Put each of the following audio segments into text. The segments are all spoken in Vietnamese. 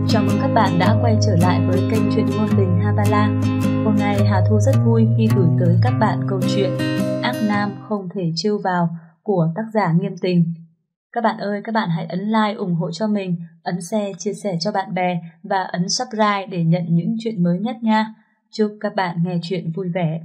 Chào mừng các bạn đã quay trở lại với kênh truyện ngôn tình Havala. Hôm nay Hà Thu rất vui khi gửi tới các bạn câu chuyện Ác Nam không thể trêu vào của tác giả Nghiêm Tình. Các bạn ơi, các bạn hãy ấn like ủng hộ cho mình, ấn share, chia sẻ cho bạn bè và ấn subscribe để nhận những chuyện mới nhất nha. Chúc các bạn nghe chuyện vui vẻ.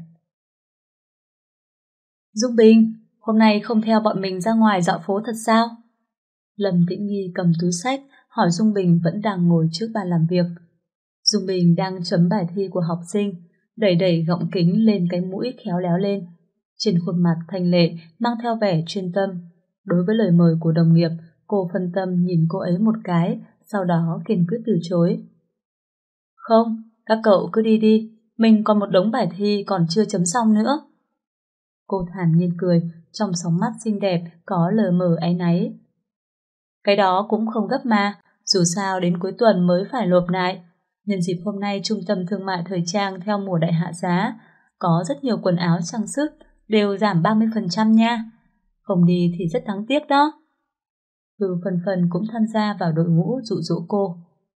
Dung Bình, hôm nay không theo bọn mình ra ngoài dạo phố thật sao? Lâm Tĩnh Nghi cầm túi xách hỏi Dung Bình vẫn đang ngồi trước bàn làm việc. Dung Bình đang chấm bài thi của học sinh, đẩy đẩy gọng kính lên cái mũi khéo léo lên. Trên khuôn mặt thanh lệ mang theo vẻ chuyên tâm. Đối với lời mời của đồng nghiệp, cô phân tâm nhìn cô ấy một cái, sau đó kiên quyết từ chối. Không, các cậu cứ đi đi, mình còn một đống bài thi còn chưa chấm xong nữa. Cô thản nhiên cười, trong sóng mắt xinh đẹp có lờ mờ áy náy. Cái đó cũng không gấp mà, dù sao đến cuối tuần mới phải nộp lại. Nhân dịp hôm nay trung tâm thương mại thời trang theo mùa đại hạ giá, có rất nhiều quần áo trang sức, đều giảm 30% nha. Không đi thì rất đáng tiếc đó. Phần Phần cũng tham gia vào đội ngũ dụ dỗ cô.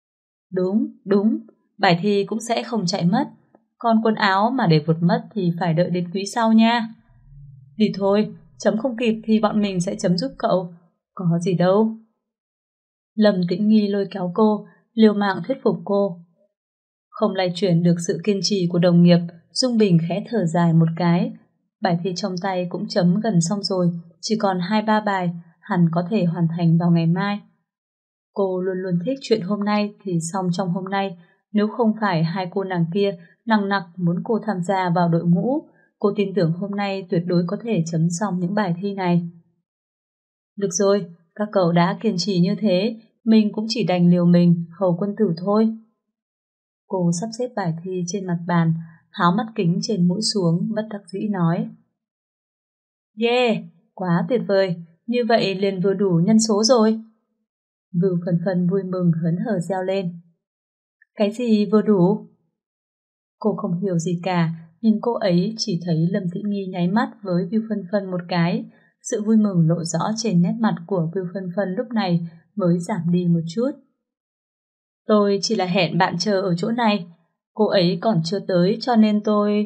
Đúng, bài thi cũng sẽ không chạy mất. Còn quần áo mà để vượt mất thì phải đợi đến quý sau nha. Đi thôi, chấm không kịp thì bọn mình sẽ chấm giúp cậu. Có gì đâu. Lâm Tĩnh Nghi lôi kéo cô, liều mạng thuyết phục cô. Không lay chuyển được sự kiên trì của đồng nghiệp, Dung Bình khẽ thở dài một cái. Bài thi trong tay cũng chấm gần xong rồi, chỉ còn 2-3 bài, hẳn có thể hoàn thành vào ngày mai. Cô luôn luôn thích chuyện hôm nay thì xong trong hôm nay, nếu không phải hai cô nàng kia nằng nặc muốn cô tham gia vào đội ngũ, cô tin tưởng hôm nay tuyệt đối có thể chấm xong những bài thi này. Được rồi, các cậu đã kiên trì như thế, mình cũng chỉ đành liều mình, hầu quân tử thôi. Cô sắp xếp bài thi trên mặt bàn, tháo mắt kính trên mũi xuống, bất đắc dĩ nói. Yeah, quá tuyệt vời, như vậy liền vừa đủ nhân số rồi. Phần Phần vui mừng hớn hở reo lên. Cái gì vừa đủ? Cô không hiểu gì cả, nhưng cô ấy chỉ thấy Lâm Tĩnh Nghi nháy mắt với Phần Phần một cái. Sự vui mừng lộ rõ trên nét mặt của Phần Phần lúc này mới giảm đi một chút. Tôi chỉ là hẹn bạn chờ ở chỗ này, cô ấy còn chưa tới cho nên tôi...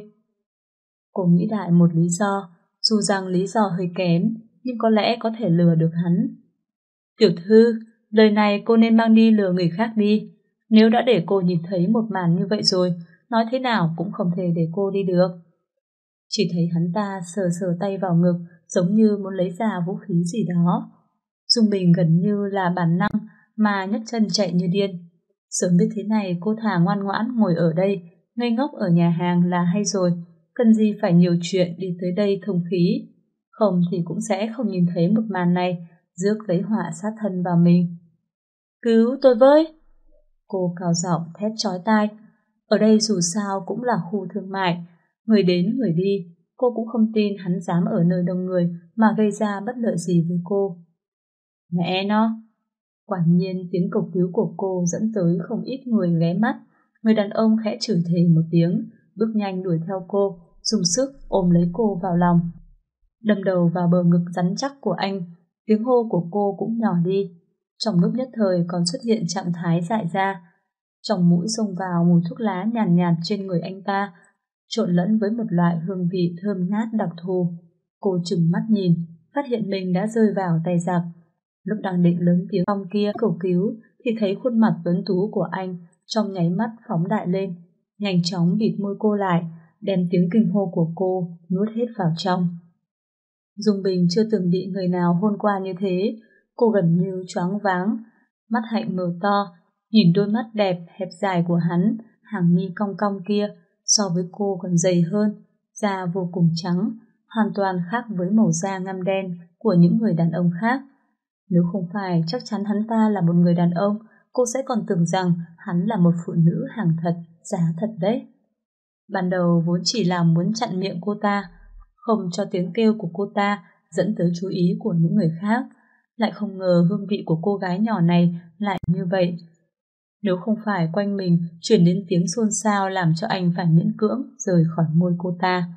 Cô nghĩ lại một lý do, dù rằng lý do hơi kém, nhưng có lẽ có thể lừa được hắn. Tiểu thư, lời này cô nên mang đi lừa người khác đi. Nếu đã để cô nhìn thấy một màn như vậy rồi, nói thế nào cũng không thể để cô đi được. Chỉ thấy hắn ta sờ sờ tay vào ngực, giống như muốn lấy ra vũ khí gì đó. Dung Bình gần như là bản năng mà nhấc chân chạy như điên. Sớm biết thế này cô thà ngoan ngoãn ngồi ở đây, ngây ngốc ở nhà hàng là hay rồi, cần gì phải nhiều chuyện đi tới đây thông khí. Không thì cũng sẽ không nhìn thấy một màn này, rước lấy họa sát thân vào mình. Cứu tôi với! Cô cao giọng thét chói tai. Ở đây dù sao cũng là khu thương mại, người đến người đi, cô cũng không tin hắn dám ở nơi đông người mà gây ra bất lợi gì với cô. Mẹ nó! Quả nhiên tiếng cầu cứu của cô dẫn tới không ít người ghé mắt. Người đàn ông khẽ chửi thề một tiếng, bước nhanh đuổi theo cô, dùng sức ôm lấy cô vào lòng. Đâm đầu vào bờ ngực rắn chắc của anh, tiếng hô của cô cũng nhỏ đi. Trong lúc nhất thời còn xuất hiện trạng thái dại ra. Trong mũi xông vào mùi thuốc lá nhàn nhạt trên người anh ta, trộn lẫn với một loại hương vị thơm ngát đặc thù. Cô trừng mắt nhìn, phát hiện mình đã rơi vào tay giặc. Lúc đang định lớn tiếng ong kia cầu cứu thì thấy khuôn mặt tuấn tú của anh trong nháy mắt phóng đại lên, nhanh chóng bịt môi cô lại, đem tiếng kinh hô của cô nuốt hết vào trong. Dung Bình chưa từng bị người nào hôn qua như thế, cô gần như choáng váng, mắt hạnh mở to, nhìn đôi mắt đẹp hẹp dài của hắn, hàng mi cong cong kia, so với cô còn dày hơn, da vô cùng trắng, hoàn toàn khác với màu da ngăm đen của những người đàn ông khác. Nếu không phải chắc chắn hắn ta là một người đàn ông, cô sẽ còn tưởng rằng hắn là một phụ nữ hàng thật, giá thật đấy. Ban đầu vốn chỉ là muốn chặn miệng cô ta, không cho tiếng kêu của cô ta dẫn tới chú ý của những người khác, lại không ngờ hương vị của cô gái nhỏ này lại như vậy. Nếu không phải quanh mình chuyển đến tiếng xôn xao làm cho anh phải miễn cưỡng rời khỏi môi cô ta.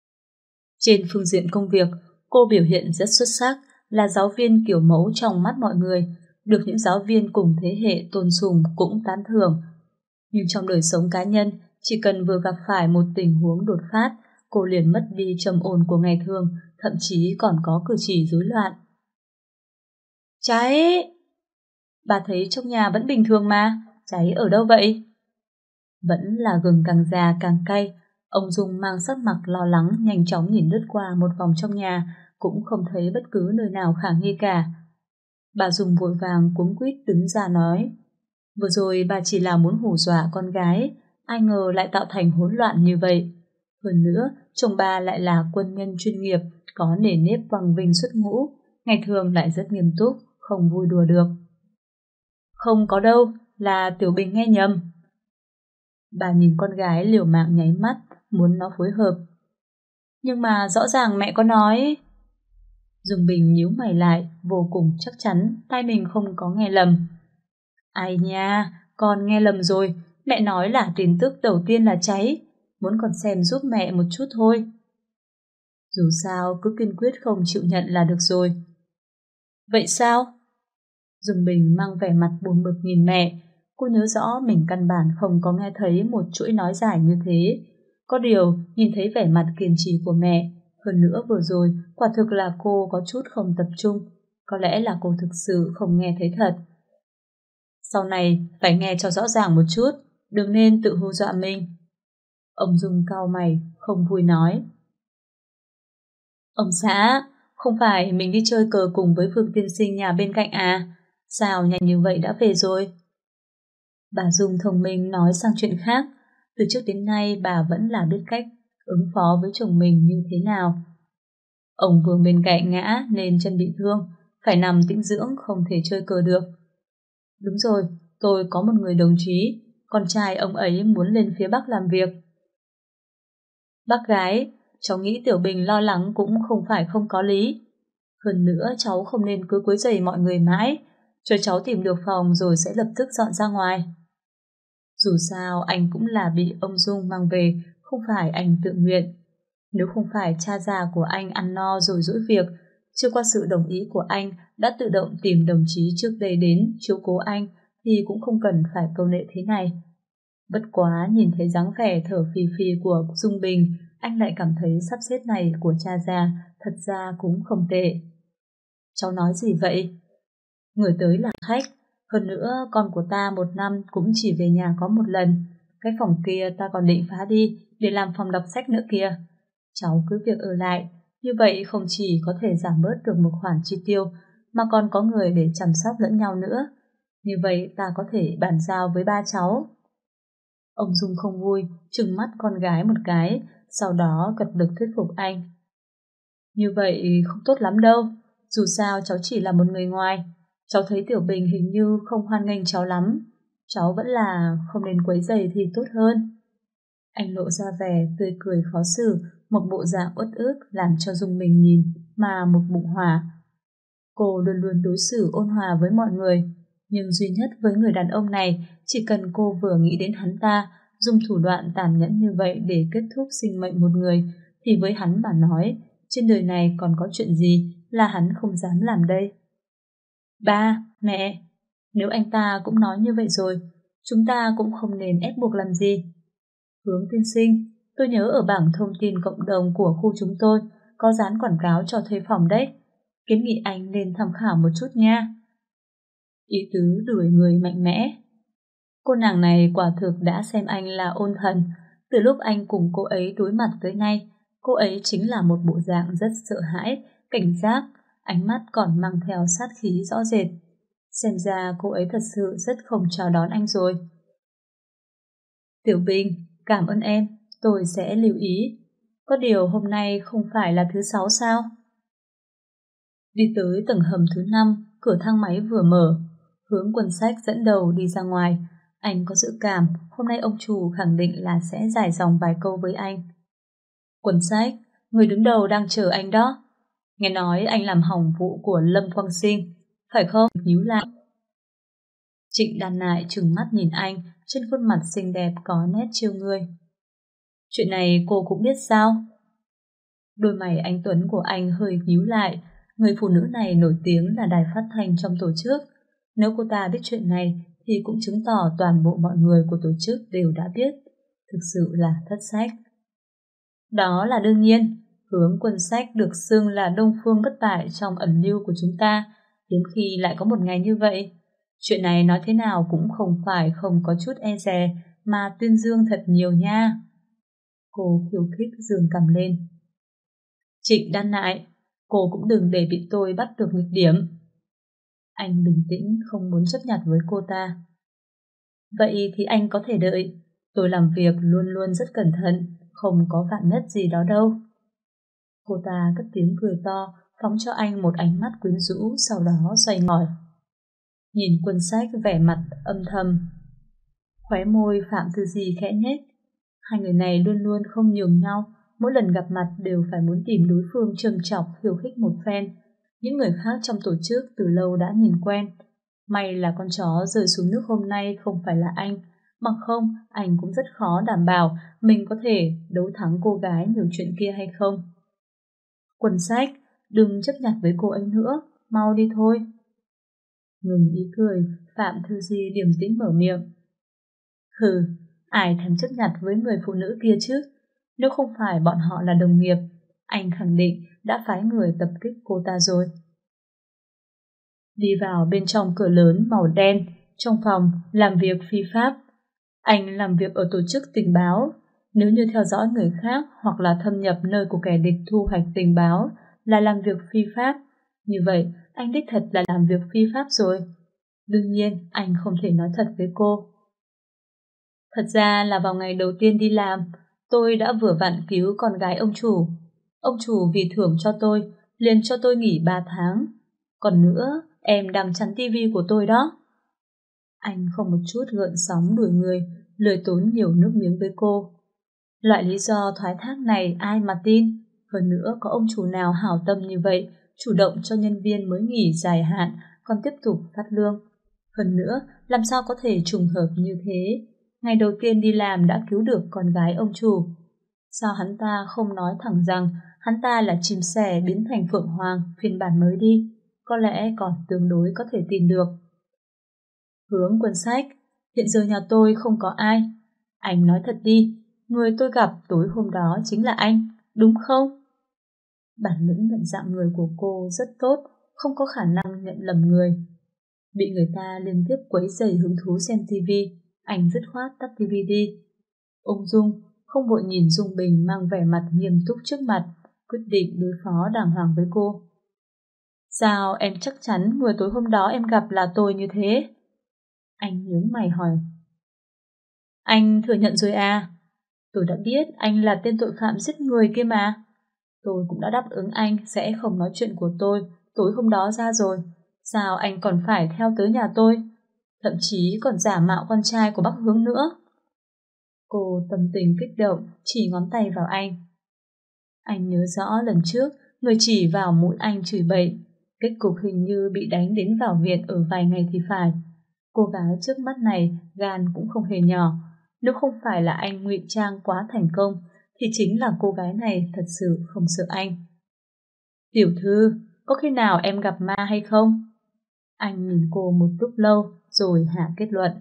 Trên phương diện công việc, cô biểu hiện rất xuất sắc, là giáo viên kiểu mẫu trong mắt mọi người. được những giáo viên cùng thế hệ tôn sùng cũng tán thưởng. Nhưng trong đời sống cá nhân, chỉ cần vừa gặp phải một tình huống đột phát, cô liền mất đi trầm ổn của ngày thường, thậm chí còn có cử chỉ rối loạn. Cháy! Bà thấy trong nhà vẫn bình thường mà, cháy ở đâu vậy? Vẫn là gừng càng già càng cay. Ông Dung mang sắc mặt lo lắng nhanh chóng nhìn lướt qua một vòng trong nhà, cũng không thấy bất cứ nơi nào khả nghi cả. Bà Dung vội vàng cuống quýt đứng ra nói, vừa rồi bà chỉ là muốn hù dọa con gái, ai ngờ lại tạo thành hỗn loạn như vậy. Hơn nữa, chồng bà lại là quân nhân chuyên nghiệp, có nề nếp quang vinh xuất ngũ, ngày thường lại rất nghiêm túc, không vui đùa được. Không có đâu, là Tiểu Bình nghe nhầm. Bà nhìn con gái liều mạng nháy mắt, muốn nó phối hợp. Nhưng mà rõ ràng mẹ có nói... Dương Bình nhíu mày lại, vô cùng chắc chắn tai mình không có nghe lầm. Ai nha, con nghe lầm rồi, mẹ nói là tin tức đầu tiên là cháy, muốn con xem giúp mẹ một chút thôi. Dù sao cứ kiên quyết không chịu nhận là được rồi. Vậy sao? Dương Bình mang vẻ mặt buồn bực nhìn mẹ, cô nhớ rõ mình căn bản không có nghe thấy một chuỗi nói dài như thế. Có điều, nhìn thấy vẻ mặt kiên trì của mẹ, hơn nữa vừa rồi, quả thực là cô có chút không tập trung, có lẽ là cô thực sự không nghe thấy thật. Sau này, phải nghe cho rõ ràng một chút, đừng nên tự hù dọa mình. Ông Dung cau mày, không vui nói. Ông xã, không phải mình đi chơi cờ cùng với Phương tiên sinh nhà bên cạnh à? Sao nhanh như vậy đã về rồi? Bà Dung thông minh nói sang chuyện khác. Từ trước đến nay bà vẫn là biết cách ứng phó với chồng mình như thế nào. Ông vừa bên cạnh ngã nên chân bị thương, phải nằm tĩnh dưỡng không thể chơi cờ được. Đúng rồi, tôi có một người đồng chí, con trai ông ấy muốn lên phía Bắc làm việc. Bác gái, cháu nghĩ Tiểu Bình lo lắng cũng không phải không có lý. Hơn nữa cháu không nên cứ quấy rầy mọi người mãi, cho cháu tìm được phòng rồi sẽ lập tức dọn ra ngoài. Dù sao anh cũng là bị ông Dung mang về, không phải anh tự nguyện. Nếu không phải cha già của anh ăn no rồi dỗi việc, chưa qua sự đồng ý của anh đã tự động tìm đồng chí trước đây đến chiếu cố anh thì cũng không cần phải câu nệ thế này. Bất quá nhìn thấy dáng vẻ thở phì phì của Dung Bình, anh lại cảm thấy sắp xếp này của cha già thật ra cũng không tệ. Cháu nói gì vậy? Người tới là khách, hơn nữa con của ta một năm cũng chỉ về nhà có một lần. Cái phòng kia ta còn định phá đi để làm phòng đọc sách nữa kìa. Cháu cứ việc ở lại, như vậy không chỉ có thể giảm bớt được một khoản chi tiêu, mà còn có người để chăm sóc lẫn nhau nữa. Như vậy ta có thể bàn giao với ba cháu. Ông Dung không vui, trừng mắt con gái một cái, sau đó cật lực thuyết phục anh. Như vậy không tốt lắm đâu, dù sao cháu chỉ là một người ngoài. Cháu thấy Tiểu Bình hình như không hoan nghênh cháu lắm. Cháu vẫn là không nên quấy rầy thì tốt hơn. Anh lộ ra vẻ tươi cười khó xử, một bộ dạng uất ức làm cho Dung Bình nhìn mà một bụng hỏa. Cô luôn luôn đối xử ôn hòa với mọi người, nhưng duy nhất với người đàn ông này, chỉ cần cô vừa nghĩ đến hắn ta, dùng thủ đoạn tàn nhẫn như vậy để kết thúc sinh mệnh một người, thì với hắn mà nói, trên đời này còn có chuyện gì là hắn không dám làm đây. Ba, mẹ, nếu anh ta cũng nói như vậy rồi, chúng ta cũng không nên ép buộc làm gì. Hướng tiên sinh, tôi nhớ ở bảng thông tin cộng đồng của khu chúng tôi có dán quảng cáo cho thuê phòng đấy. Kiến nghị anh nên tham khảo một chút nha. Ý tứ đuổi người mạnh mẽ. Cô nàng này quả thực đã xem anh là ôn thần. Từ lúc anh cùng cô ấy đối mặt tới nay, cô ấy chính là một bộ dạng rất sợ hãi, cảnh giác, ánh mắt còn mang theo sát khí rõ rệt. Xem ra cô ấy thật sự rất không chào đón anh rồi. Tiểu Bình, cảm ơn em, tôi sẽ lưu ý. Có điều hôm nay không phải là thứ sáu sao? Đi tới tầng hầm thứ 5, cửa thang máy vừa mở. Hướng Quân Sách dẫn đầu đi ra ngoài. Anh có dự cảm hôm nay ông chủ khẳng định là sẽ giải dòng vài câu với anh. Quân Sách, người đứng đầu đang chờ anh đó. Nghe nói anh làm hỏng vụ của Lâm Quang Sinh, phải không? Nhíu lại. Trịnh Đan Nại trừng mắt nhìn anh, trên khuôn mặt xinh đẹp có nét trêu ngươi. Chuyện này cô cũng biết sao? Đôi mày anh Tuấn của anh hơi nhíu lại. Người phụ nữ này nổi tiếng là đài phát thanh trong tổ chức. Nếu cô ta biết chuyện này thì cũng chứng tỏ toàn bộ mọi người của tổ chức đều đã biết. Thực sự là thất sách. Đó là đương nhiên. Hướng Quân Sách được xưng là Đông Phương bất bại trong ẩn lưu của chúng ta, hiếm khi lại có một ngày như vậy. Chuyện này nói thế nào cũng không phải không có chút e dè, mà tuyên dương thật nhiều nha. Cô khiêu khích giương cầm lên. Trịnh Đan Nại, cô cũng đừng để bị tôi bắt được nghịch điểm. Anh bình tĩnh không muốn chấp nhặt với cô ta. Vậy thì anh có thể đợi. Tôi làm việc luôn luôn rất cẩn thận, không có vạn nhất gì đó đâu. Cô ta cất tiếng cười to, phóng cho anh một ánh mắt quyến rũ, sau đó xoay ngỏi. Nhìn Quân Sách vẻ mặt âm thầm. Khóe môi Phạm Tư Di khẽ nhếch. Hai người này luôn luôn không nhường nhau, mỗi lần gặp mặt đều phải muốn tìm đối phương châm chọc khiêu khích một phen. Những người khác trong tổ chức từ lâu đã nhìn quen. May là con chó rơi xuống nước hôm nay không phải là anh, bằng không anh cũng rất khó đảm bảo mình có thể đấu thắng cô gái nhiều chuyện kia hay không. Quân Sách, đừng chấp nhặt với cô ấy nữa, mau đi thôi. Ngừng ý cười, Phạm Thư Di điềm tĩnh mở miệng. Hừ, ai thèm chấp nhặt với người phụ nữ kia chứ? Nếu không phải bọn họ là đồng nghiệp, anh khẳng định đã phái người tập kích cô ta rồi. Đi vào bên trong cửa lớn màu đen, trong phòng làm việc phi pháp. Anh làm việc ở tổ chức tình báo. Nếu như theo dõi người khác hoặc là thâm nhập nơi của kẻ địch thu hoạch tình báo là làm việc phi pháp, như vậy anh đích thật là làm việc phi pháp rồi. Đương nhiên anh không thể nói thật với cô. Thật ra là vào ngày đầu tiên đi làm, tôi đã vừa vặn cứu con gái ông chủ. Ông chủ vì thưởng cho tôi, liền cho tôi nghỉ 3 tháng. Còn nữa, em đang chắn tivi của tôi đó. Anh không một chút gợn sóng đuổi người, lười tốn nhiều nước miếng với cô. Loại lý do thoái thác này ai mà tin? Hơn nữa có ông chủ nào hảo tâm như vậy, chủ động cho nhân viên mới nghỉ dài hạn, còn tiếp tục phát lương. Hơn nữa, làm sao có thể trùng hợp như thế? Ngày đầu tiên đi làm đã cứu được con gái ông chủ. Sao hắn ta không nói thẳng rằng hắn ta là chim sẻ biến thành phượng hoàng phiên bản mới đi? Có lẽ còn tương đối có thể tin được. Hướng Quân Sách, hiện giờ nhà tôi không có ai. Anh nói thật đi, người tôi gặp tối hôm đó chính là anh, đúng không? Bản lĩnh nhận dạng người của cô rất tốt, không có khả năng nhận lầm người. Bị người ta liên tiếp quấy rầy hứng thú xem tivi, anh dứt khoát tắt tivi đi. Ung dung, không vội nhìn Dung Bình mang vẻ mặt nghiêm túc trước mặt, quyết định đối phó đàng hoàng với cô. Sao em chắc chắn người tối hôm đó em gặp là tôi như thế? Anh nhướng mày hỏi. Anh thừa nhận rồi à? Tôi đã biết anh là tên tội phạm giết người kia mà. Tôi cũng đã đáp ứng anh sẽ không nói chuyện của tôi tối hôm đó ra rồi. Sao anh còn phải theo tới nhà tôi? Thậm chí còn giả mạo con trai của bác Hướng nữa. Cô tâm tình kích động, chỉ ngón tay vào anh. Anh nhớ rõ lần trước, người chỉ vào mũi anh chửi bậy. Kết cục hình như bị đánh đến vào viện ở vài ngày thì phải. Cô gái trước mắt này gan cũng không hề nhỏ. Nếu không phải là anh ngụy trang quá thành công, thì chính là cô gái này thật sự không sợ anh. Tiểu thư, có khi nào em gặp ma hay không? Anh nhìn cô một lúc lâu, rồi hạ kết luận.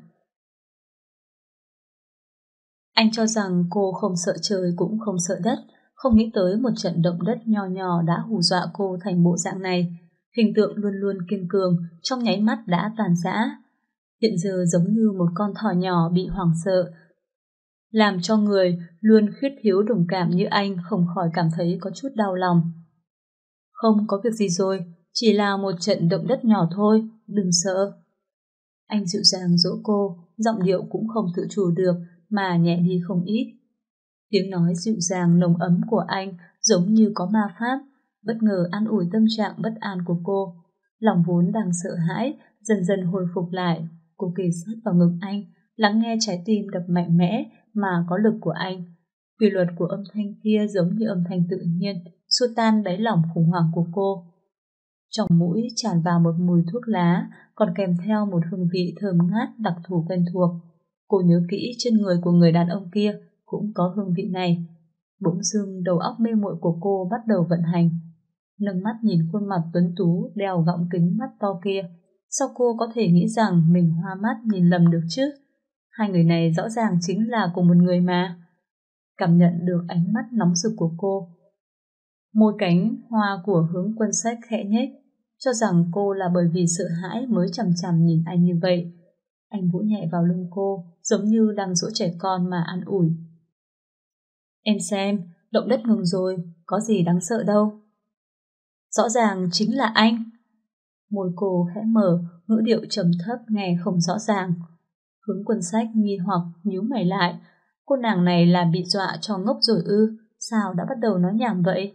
Anh cho rằng cô không sợ trời cũng không sợ đất, không nghĩ tới một trận động đất nho nhỏ đã hù dọa cô thành bộ dạng này. Hình tượng luôn luôn kiên cường, trong nháy mắt đã tàn rã. Hiện giờ giống như một con thỏ nhỏ bị hoảng sợ, làm cho người luôn khuyết thiếu đồng cảm như anh không khỏi cảm thấy có chút đau lòng. Không có việc gì rồi, chỉ là một trận động đất nhỏ thôi, đừng sợ. Anh dịu dàng dỗ cô, giọng điệu cũng không tự chủ được mà nhẹ đi không ít. Tiếng nói dịu dàng nồng ấm của anh giống như có ma pháp, bất ngờ an ủi tâm trạng bất an của cô. Lòng vốn đang sợ hãi, dần dần hồi phục lại. Cô kề sát vào ngực anh, lắng nghe trái tim đập mạnh mẽ mà có lực của anh. Quy luật của âm thanh kia giống như âm thanh tự nhiên, xua tan đáy lòng khủng hoảng của cô. Trong mũi tràn vào một mùi thuốc lá, còn kèm theo một hương vị thơm ngát đặc thù quen thuộc. Cô nhớ kỹ trên người của người đàn ông kia cũng có hương vị này. Bỗng dưng đầu óc mê muội của cô bắt đầu vận hành. Nâng mắt nhìn khuôn mặt tuấn tú đeo gọng kính mắt to kia, Sao cô có thể nghĩ rằng mình hoa mắt nhìn lầm được chứ? Hai người này rõ ràng chính là cùng một người mà. Cảm nhận được ánh mắt nóng rực của cô, môi cánh hoa của Hướng Quân Sách khẽ nhếch, cho rằng cô là bởi vì sợ hãi mới chằm chằm nhìn anh như vậy. Anh vỗ nhẹ vào lưng cô, giống như đang dỗ trẻ con mà an ủi. Em xem, động đất ngừng rồi, có gì đáng sợ đâu. Rõ ràng chính là anh. Môi cô khẽ mở, ngữ điệu trầm thấp nghe không rõ ràng. Hướng Quân Sách nghi hoặc nhíu mày lại. Cô nàng này là bị dọa cho ngốc rồi ư? Sao đã bắt đầu nói nhảm vậy?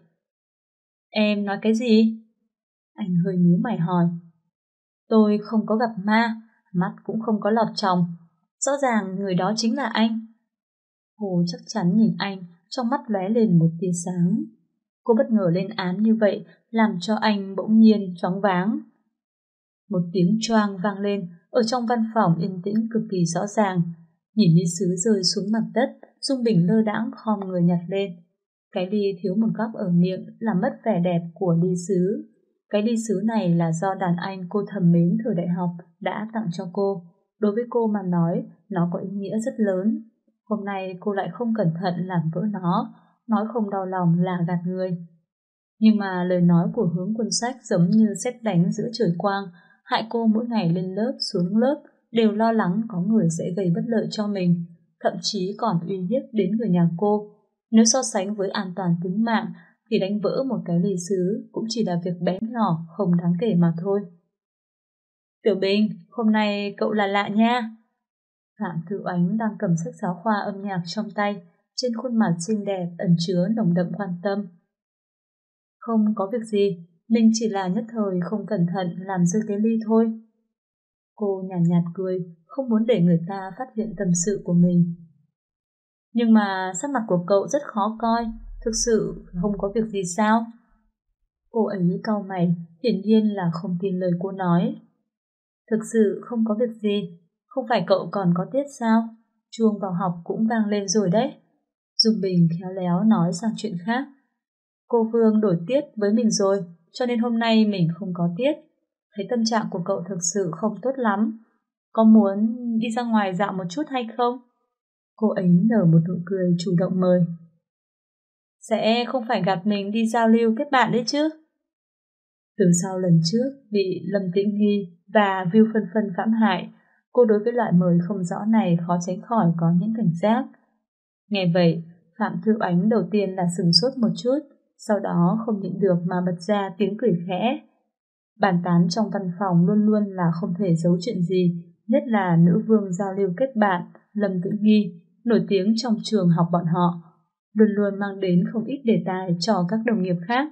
Em nói cái gì? Anh hơi nhíu mày hỏi. Tôi không có gặp ma, mắt cũng không có lọt tròng. Rõ ràng người đó chính là anh. Cô chắc chắn nhìn anh, trong mắt lóe lên một tia sáng. Cô bất ngờ lên án như vậy, làm cho anh bỗng nhiên choáng váng. Một tiếng choang vang lên, ở trong văn phòng yên tĩnh cực kỳ rõ ràng. Nhìn ly sứ rơi xuống mặt đất, Dung Bình lơ đãng khom người nhặt lên. Cái ly thiếu một góc ở miệng làm mất vẻ đẹp của ly sứ. Cái ly sứ này là do đàn anh cô thầm mến thời đại học đã tặng cho cô. Đối với cô mà nói, nó có ý nghĩa rất lớn. Hôm nay cô lại không cẩn thận làm vỡ nó, nói không đau lòng là gạt người. Nhưng mà lời nói của Hướng Quân Sách giống như sét đánh giữa trời quang, hại cô mỗi ngày lên lớp xuống lớp đều lo lắng có người sẽ gây bất lợi cho mình, thậm chí còn uy hiếp đến người nhà cô. Nếu so sánh với an toàn tính mạng thì đánh vỡ một cái ly sứ cũng chỉ là việc bé nhỏ không đáng kể mà thôi. Tiểu Bình, hôm nay cậu là lạ nha. Phạm Thư Oánh đang cầm sách giáo khoa âm nhạc trong tay, trên khuôn mặt xinh đẹp ẩn chứa nồng đậm quan tâm. Không có việc gì, mình chỉ là nhất thời không cẩn thận làm rơi cái ly thôi. Cô nhàn nhạt cười, không muốn để người ta phát hiện tâm sự của mình. Nhưng mà sắc mặt của cậu rất khó coi, thực sự không có việc gì sao? Cô ấy cau mày, hiển nhiên là không tin lời cô nói. Thực sự không có việc gì, không phải cậu còn có tiết sao? Chuông vào học cũng vang lên rồi đấy. Dung Bình khéo léo nói sang chuyện khác. Cô Vương đổi tiết với mình rồi, cho nên hôm nay mình không có tiết. Thấy tâm trạng của cậu thực sự không tốt lắm. Có muốn đi ra ngoài dạo một chút hay không? Cô ấy nở một nụ cười chủ động mời. Sẽ không phải gạt mình đi giao lưu kết bạn đấy chứ? Từ sau lần trước bị Lâm Tĩnh Nghi và Viu Phân Phân hãm hại, cô đối với loại mời không rõ này khó tránh khỏi có những cảnh giác. Nghe vậy, Phạm Thư Oánh đầu tiên là sửng sốt một chút, sau đó không nhịn được mà bật ra tiếng cười khẽ. Bàn tán trong văn phòng luôn luôn là không thể giấu chuyện gì, nhất là nữ vương giao lưu kết bạn, Lâm Tĩnh Nghi, nổi tiếng trong trường học bọn họ, luôn luôn mang đến không ít đề tài cho các đồng nghiệp khác.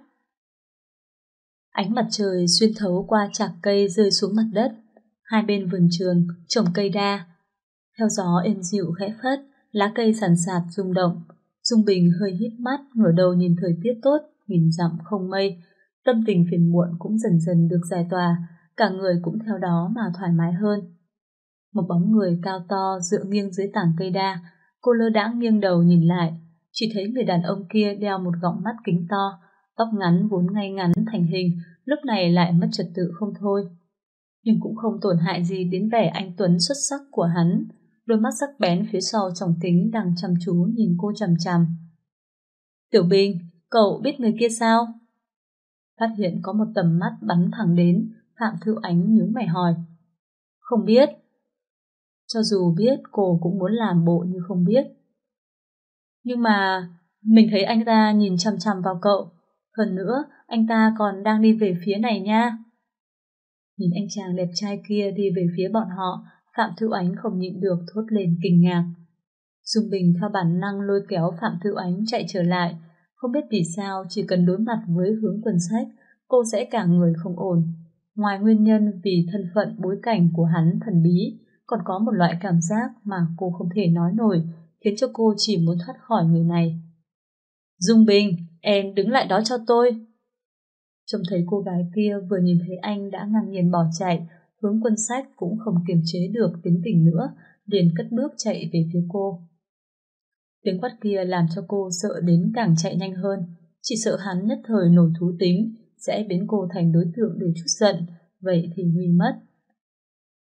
Ánh mặt trời xuyên thấu qua chạc cây rơi xuống mặt đất, hai bên vườn trường trồng cây đa. Theo gió êm dịu khẽ phất, lá cây sàn sạt rung động. Dung Bình hơi hít mắt, ngửa đầu nhìn thời tiết tốt, nghìn dặm không mây. Tâm tình phiền muộn cũng dần dần được giải tỏa, cả người cũng theo đó mà thoải mái hơn. Một bóng người cao to dựa nghiêng dưới tảng cây đa, cô lơ đãng nghiêng đầu nhìn lại, chỉ thấy người đàn ông kia đeo một gọng mắt kính to, tóc ngắn vốn ngay ngắn thành hình, lúc này lại mất trật tự không thôi. Nhưng cũng không tổn hại gì đến vẻ anh tuấn xuất sắc của hắn. Đôi mắt sắc bén phía sau tròng kính đang chăm chú nhìn cô chằm chằm. Tiểu Bình, cậu biết người kia sao? Phát hiện có một tầm mắt bắn thẳng đến, Phạm Thư Ánh nhướng mày hỏi. Không biết. Cho dù biết cô cũng muốn làm bộ như không biết. Nhưng mà mình thấy anh ta nhìn chằm chằm vào cậu. Hơn nữa, anh ta còn đang đi về phía này nha. Nhìn anh chàng đẹp trai kia đi về phía bọn họ, Phạm Thư Ánh không nhịn được thốt lên kinh ngạc. Dung Bình theo bản năng lôi kéo Phạm Thư Ánh chạy trở lại. Không biết vì sao chỉ cần đối mặt với Hướng Quân Sách, cô sẽ cả người không ổn. Ngoài nguyên nhân vì thân phận bối cảnh của hắn thần bí, còn có một loại cảm giác mà cô không thể nói nổi, khiến cho cô chỉ muốn thoát khỏi người này. Dung Bình, em đứng lại đó cho tôi. Trông thấy cô gái kia vừa nhìn thấy anh đã ngang nhiên bỏ chạy, Hướng Quân Sách cũng không kiềm chế được tính tình nữa, liền cất bước chạy về phía cô. Tiếng quát kia làm cho cô sợ đến càng chạy nhanh hơn, chỉ sợ hắn nhất thời nổi thú tính, sẽ biến cô thành đối tượng để trút giận, vậy thì nguy mất.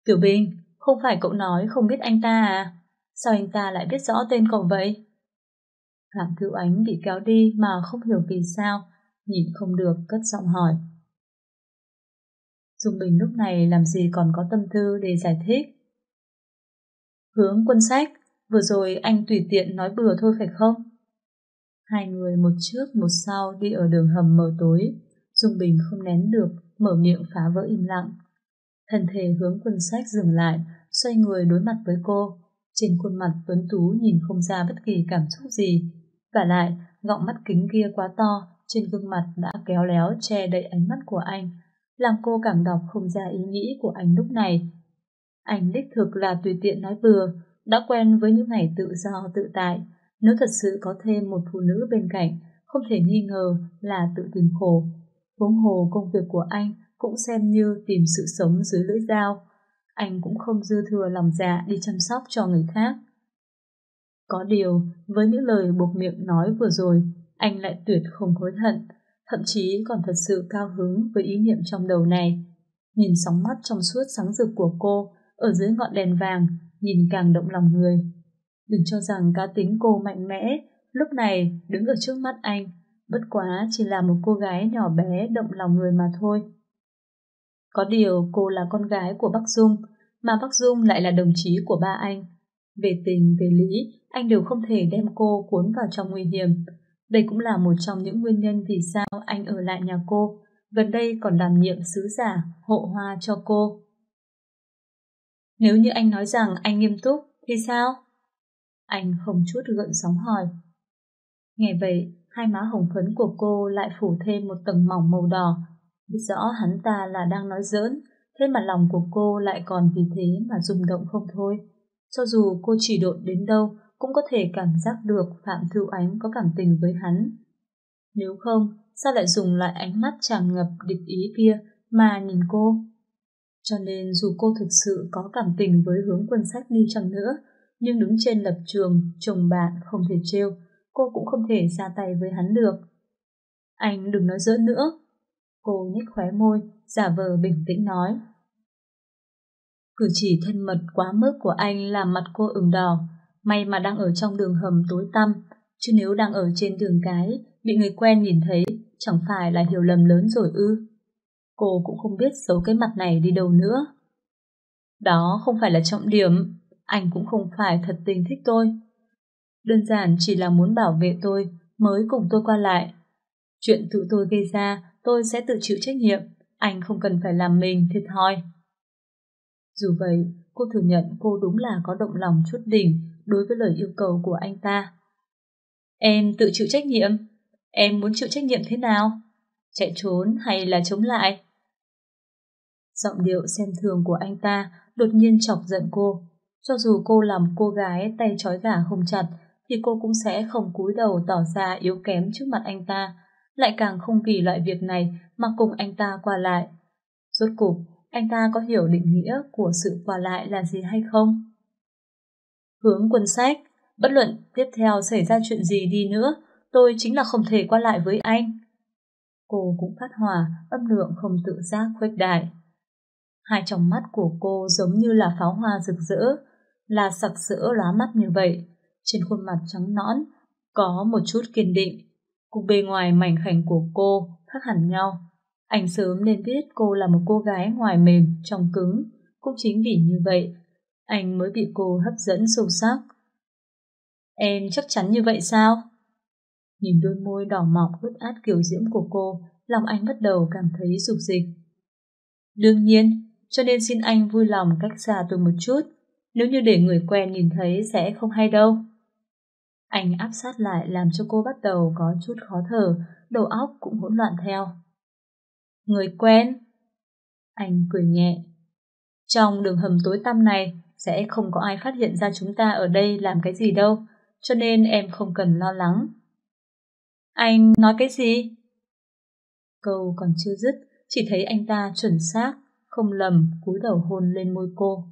Tiểu Bình, không phải cậu nói không biết anh ta à? Sao anh ta lại biết rõ tên cậu vậy? Phạm Thư Ánh bị kéo đi mà không hiểu vì sao, nhìn không được cất giọng hỏi. Dung Bình lúc này làm gì còn có tâm tư để giải thích. Hướng Quân Sách, vừa rồi anh tùy tiện nói bừa thôi phải không? Hai người một trước một sau đi ở đường hầm mờ tối, Dung Bình không nén được, mở miệng phá vỡ im lặng. Thân thể Hướng Quân Sách dừng lại, xoay người đối mặt với cô. Trên khuôn mặt tuấn tú nhìn không ra bất kỳ cảm xúc gì. Vả lại, gọng mắt kính kia quá to, trên gương mặt đã kéo léo che đậy ánh mắt của anh, làm cô cảm đọc không ra ý nghĩ của anh lúc này. Anh đích thực là tùy tiện nói bừa, đã quen với những ngày tự do tự tại. Nếu thật sự có thêm một phụ nữ bên cạnh, không thể nghi ngờ là tự tìm khổ. Huống hồ công việc của anh cũng xem như tìm sự sống dưới lưỡi dao. Anh cũng không dư thừa lòng dạ đi chăm sóc cho người khác. Có điều, với những lời buộc miệng nói vừa rồi, anh lại tuyệt không hối hận, thậm chí còn thật sự cao hứng với ý niệm trong đầu này. Nhìn sóng mắt trong suốt sáng rực của cô ở dưới ngọn đèn vàng, nhìn càng động lòng người. Đừng cho rằng cá tính cô mạnh mẽ, lúc này đứng ở trước mắt anh, bất quá chỉ là một cô gái nhỏ bé động lòng người mà thôi. Có điều cô là con gái của Bắc Dung, mà Bắc Dung lại là đồng chí của ba anh. Về tình, về lý, anh đều không thể đem cô cuốn vào trong nguy hiểm. Đây cũng là một trong những nguyên nhân vì sao anh ở lại nhà cô, gần đây còn đảm nhiệm sứ giả, hộ hoa cho cô. Nếu như anh nói rằng anh nghiêm túc, thì sao? Anh không chút gợn sóng hỏi. Nghe vậy, hai má hồng phấn của cô lại phủ thêm một tầng mỏng màu đỏ. Biết rõ hắn ta là đang nói giỡn, thế mà lòng của cô lại còn vì thế mà rung động không thôi. Cho dù cô chỉ độn đến đâu, cũng có thể cảm giác được Phạm Thư Ánh có cảm tình với hắn. Nếu không, sao lại dùng lại ánh mắt tràn ngập địch ý kia mà nhìn cô? Cho nên dù cô thực sự có cảm tình với Hướng Quân Sách đi chăng nữa, nhưng đứng trên lập trường chồng bạn không thể trêu, cô cũng không thể ra tay với hắn được. Anh đừng nói giỡn nữa. Cô nhếch khóe môi, giả vờ bình tĩnh nói. Cử chỉ thân mật quá mức của anh làm mặt cô ửng đỏ. May mà đang ở trong đường hầm tối tăm, chứ nếu đang ở trên đường cái, bị người quen nhìn thấy, chẳng phải là hiểu lầm lớn rồi ư? Cô cũng không biết giấu cái mặt này đi đâu nữa. Đó không phải là trọng điểm, anh cũng không phải thật tình thích tôi. Đơn giản chỉ là muốn bảo vệ tôi mới cùng tôi qua lại. Chuyện tự tôi gây ra, tôi sẽ tự chịu trách nhiệm, anh không cần phải làm mình thiệt thòi. Dù vậy, cô thừa nhận cô đúng là có động lòng chút đỉnh đối với lời yêu cầu của anh ta. Em tự chịu trách nhiệm? Em muốn chịu trách nhiệm thế nào? Chạy trốn hay là chống lại? Giọng điệu xem thường của anh ta đột nhiên chọc giận cô. Cho dù cô là một cô gái tay trói gà không chặt, thì cô cũng sẽ không cúi đầu tỏ ra yếu kém trước mặt anh ta, lại càng không vì loại việc này mà cùng anh ta qua lại. Rốt cục, anh ta có hiểu định nghĩa của sự qua lại là gì hay không? Hướng Quân Sách, bất luận tiếp theo xảy ra chuyện gì đi nữa, tôi chính là không thể qua lại với anh. Cô cũng phát hỏa, âm lượng không tự giác khuếch đại. Hai tròng mắt của cô giống như là pháo hoa rực rỡ, là sặc sỡ lóa mắt như vậy. Trên khuôn mặt trắng nõn, có một chút kiên định. Cùng bề ngoài mảnh khảnh của cô khác hẳn nhau. Anh sớm nên biết cô là một cô gái ngoài mềm, trong cứng. Cũng chính vì như vậy, anh mới bị cô hấp dẫn sâu sắc. Em chắc chắn như vậy sao? Nhìn đôi môi đỏ mọng ướt át kiều diễm của cô, lòng anh bắt đầu cảm thấy dục dịch. Đương nhiên, cho nên xin anh vui lòng cách xa tôi một chút. Nếu như để người quen nhìn thấy sẽ không hay đâu. Anh áp sát lại làm cho cô bắt đầu có chút khó thở, đầu óc cũng hỗn loạn theo. Người quen? Anh cười nhẹ. Trong đường hầm tối tăm này sẽ không có ai phát hiện ra chúng ta ở đây làm cái gì đâu, cho nên em không cần lo lắng. Anh nói cái gì? Câu còn chưa dứt, chỉ thấy anh ta chuẩn xác, không lầm cúi đầu hôn lên môi cô.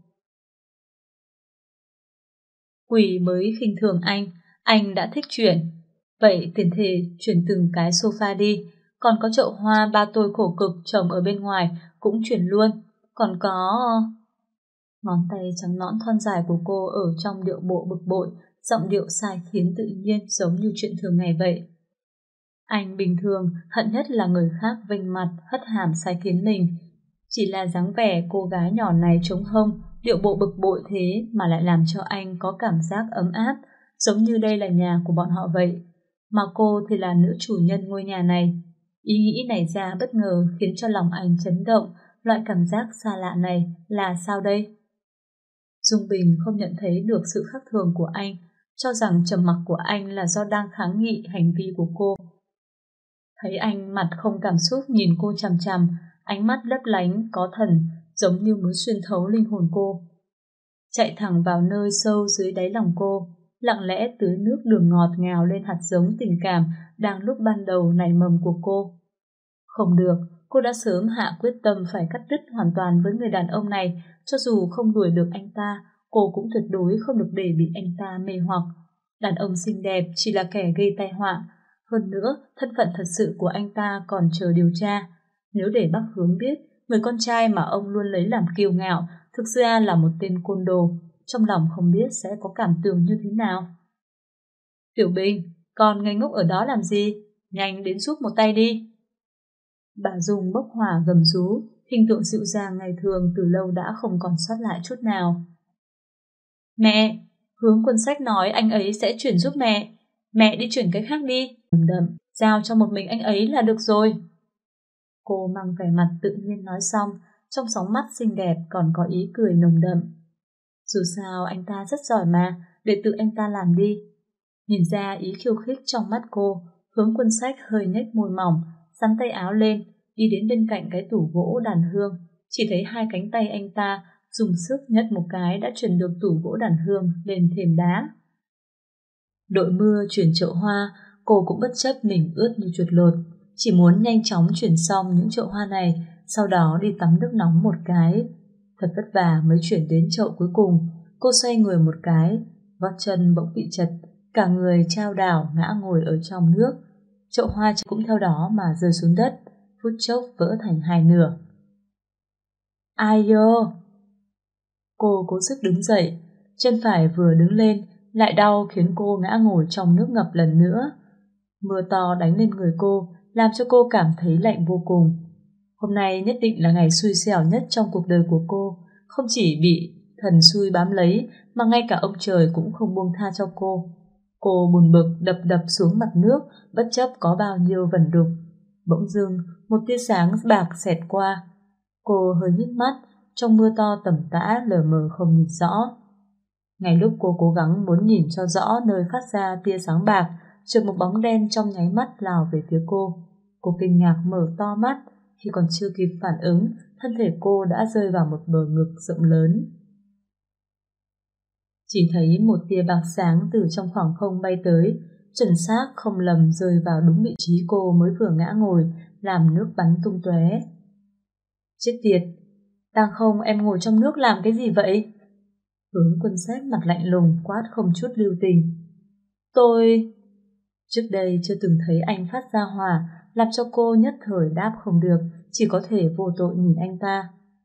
Quỷ mới khinh thường anh đã thích chuyển. Vậy tiền thể chuyển từng cái sofa đi, còn có chậu hoa ba tôi khổ cực trồng ở bên ngoài cũng chuyển luôn, còn có... Ngón tay trắng nõn thon dài của cô ở trong điệu bộ bực bội, giọng điệu sai khiến tự nhiên giống như chuyện thường ngày vậy. Anh bình thường hận nhất là người khác vênh mặt hất hàm sai khiến mình. Chỉ là dáng vẻ cô gái nhỏ này trống hông, điệu bộ bực bội thế mà lại làm cho anh có cảm giác ấm áp, giống như đây là nhà của bọn họ vậy. Mà cô thì là nữ chủ nhân ngôi nhà này. Ý nghĩ này ra bất ngờ khiến cho lòng anh chấn động, loại cảm giác xa lạ này là sao đây? Dung Bình không nhận thấy được sự khác thường của anh, cho rằng trầm mặc của anh là do đang kháng nghị hành vi của cô. Thấy anh mặt không cảm xúc nhìn cô chằm chằm, ánh mắt lấp lánh, có thần, giống như muốn xuyên thấu linh hồn cô. Chạy thẳng vào nơi sâu dưới đáy lòng cô, lặng lẽ tưới nước đường ngọt ngào lên hạt giống tình cảm đang lúc ban đầu nảy mầm của cô. Không được, cô đã sớm hạ quyết tâm phải cắt đứt hoàn toàn với người đàn ông này, cho dù không đuổi được anh ta, cô cũng tuyệt đối không được để bị anh ta mê hoặc. Đàn ông xinh đẹp chỉ là kẻ gây tai họa. Hơn nữa, thân phận thật sự của anh ta còn chờ điều tra. Nếu để bác Hướng biết, người con trai mà ông luôn lấy làm kiêu ngạo, thực ra là một tên côn đồ, trong lòng không biết sẽ có cảm tưởng như thế nào. Tiểu Bình, con ngây ngốc ở đó làm gì? Nhanh đến giúp một tay đi. Bà Dung bốc hỏa gầm rú, hình tượng dịu dàng ngày thường từ lâu đã không còn sót lại chút nào. Mẹ, Hướng Quân Sách nói anh ấy sẽ chuyển giúp mẹ. Mẹ đi chuyển cái khác đi. Đậm, giao cho một mình anh ấy là được rồi. Cô mang vẻ mặt tự nhiên nói xong, trong sóng mắt xinh đẹp còn có ý cười nồng đậm. Dù sao anh ta rất giỏi mà, để tự anh ta làm đi. Nhìn ra ý khiêu khích trong mắt cô, Hướng Quân Sách hơi nhếch môi mỏng, xắn tay áo lên, đi đến bên cạnh cái tủ gỗ đàn hương. Chỉ thấy hai cánh tay anh ta dùng sức nhấc một cái đã chuyển được tủ gỗ đàn hương lên thềm đá. Đội mưa chuyển chậu hoa, cô cũng bất chấp mình ướt như chuột lột, chỉ muốn nhanh chóng chuyển xong những chậu hoa này, sau đó đi tắm nước nóng một cái. Thật vất vả mới chuyển đến chậu cuối cùng, cô xoay người một cái, gót chân bỗng bị chật, cả người chao đảo ngã ngồi ở trong nước. Chậu hoa cũng theo đó mà rơi xuống đất, phút chốc vỡ thành hai nửa. Ai dơ? Cô cố sức đứng dậy, chân phải vừa đứng lên, lại đau khiến cô ngã ngồi trong nước ngập lần nữa. Mưa to đánh lên người cô, làm cho cô cảm thấy lạnh vô cùng. Hôm nay nhất định là ngày xui xẻo nhất trong cuộc đời của cô, không chỉ bị thần xui bám lấy, mà ngay cả ông trời cũng không buông tha cho cô. Cô buồn bực đập đập xuống mặt nước, bất chấp có bao nhiêu vẩn đục. Bỗng dưng, một tia sáng bạc xẹt qua. Cô hơi hít mắt, trong mưa to tầm tã lờ mờ không nhìn rõ. Ngay lúc cô cố gắng muốn nhìn cho rõ nơi phát ra tia sáng bạc, chợt một bóng đen trong nháy mắt lao về phía cô. Cô kinh ngạc mở to mắt, khi còn chưa kịp phản ứng, thân thể cô đã rơi vào một bờ ngực rộng lớn. Chỉ thấy một tia bạc sáng từ trong khoảng không bay tới, chuẩn xác không lầm rơi vào đúng vị trí cô mới vừa ngã ngồi, làm nước bắn tung tóe. Chết tiệt, đang không em ngồi trong nước làm cái gì vậy? Hướng Quân Sách mặt lạnh lùng quát không chút lưu tình. Tôi... Trước đây chưa từng thấy anh phát ra hỏa, làm cho cô nhất thời đáp không được, chỉ có thể vô tội nhìn anh ta.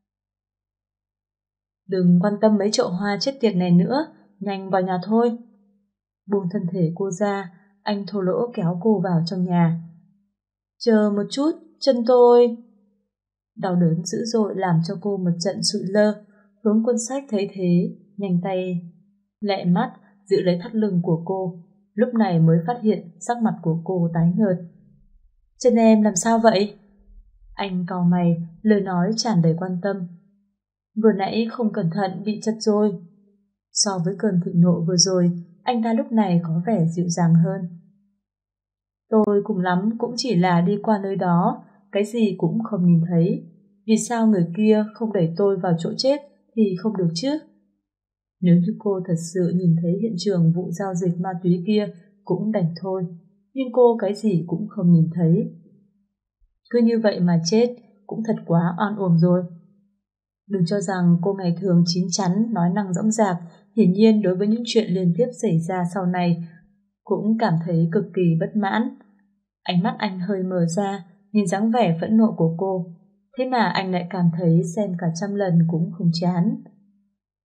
Đừng quan tâm mấy chậu hoa chết tiệt này nữa, nhanh vào nhà thôi. Buông thân thể cô ra, anh thô lỗ kéo cô vào trong nhà. Chờ một chút, chân tôi... Đau đớn dữ dội làm cho cô một trận sụi lơ. Hướng Quân Sách thấy thế, nhanh tay lẹ mắt giữ lấy thắt lưng của cô, lúc này mới phát hiện sắc mặt của cô tái nhợt. Chân em làm sao vậy? Anh cau mày, lời nói tràn đầy quan tâm. Vừa nãy không cẩn thận bị chật rồi. So với cơn thịnh nộ vừa rồi, anh ta lúc này có vẻ dịu dàng hơn. Tôi cùng lắm cũng chỉ là đi qua nơi đó, cái gì cũng không nhìn thấy. Vì sao người kia không đẩy tôi vào chỗ chết thì không được chứ? Nếu như cô thật sự nhìn thấy hiện trường vụ giao dịch ma túy kia cũng đành thôi, nhưng cô cái gì cũng không nhìn thấy. Cứ như vậy mà chết cũng thật quá oan uổng rồi. Đừng cho rằng cô ngày thường chín chắn, nói năng dõng dạc, hiển nhiên đối với những chuyện liên tiếp xảy ra sau này cũng cảm thấy cực kỳ bất mãn. Ánh mắt anh hơi mở ra, nhìn dáng vẻ phẫn nộ của cô, thế mà anh lại cảm thấy xem cả trăm lần cũng không chán.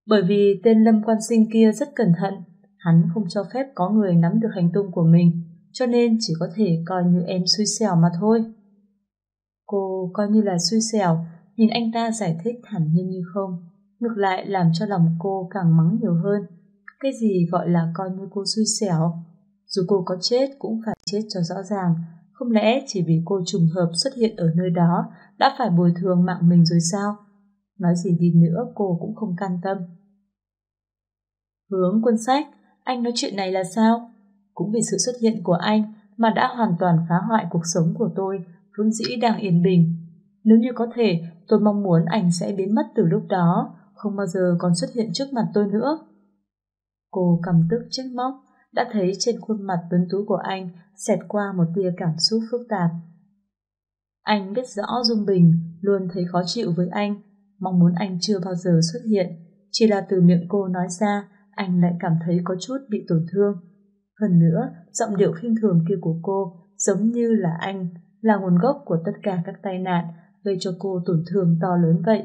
Bởi vì tên Lâm Quan Sinh kia rất cẩn thận, hắn không cho phép có người nắm được hành tung của mình, cho nên chỉ có thể coi như em xui xẻo mà thôi. Cô coi như là xui xẻo, nhìn anh ta giải thích thản nhiên như không, ngược lại làm cho lòng cô càng mắng nhiều hơn. Cái gì gọi là coi như cô xui xẻo? Dù cô có chết cũng phải chết cho rõ ràng, không lẽ chỉ vì cô trùng hợp xuất hiện ở nơi đó đã phải bồi thường mạng mình rồi sao? Nói gì đi nữa cô cũng không can tâm. Hướng Quân Sách, anh nói chuyện này là sao? Cũng vì sự xuất hiện của anh mà đã hoàn toàn phá hoại cuộc sống của tôi, vốn dĩ đang yên bình. Nếu như có thể, tôi mong muốn anh sẽ biến mất từ lúc đó, không bao giờ còn xuất hiện trước mặt tôi nữa. Cô căm tức trách móc, đã thấy trên khuôn mặt tuấn tú của anh xẹt qua một tia cảm xúc phức tạp. Anh biết rõ Dung Bình luôn thấy khó chịu với anh, mong muốn anh chưa bao giờ xuất hiện, chỉ là từ miệng cô nói ra, anh lại cảm thấy có chút bị tổn thương. Hơn nữa, giọng điệu khinh thường kia của cô giống như là anh, là nguồn gốc của tất cả các tai nạn, gây cho cô tổn thương to lớn vậy.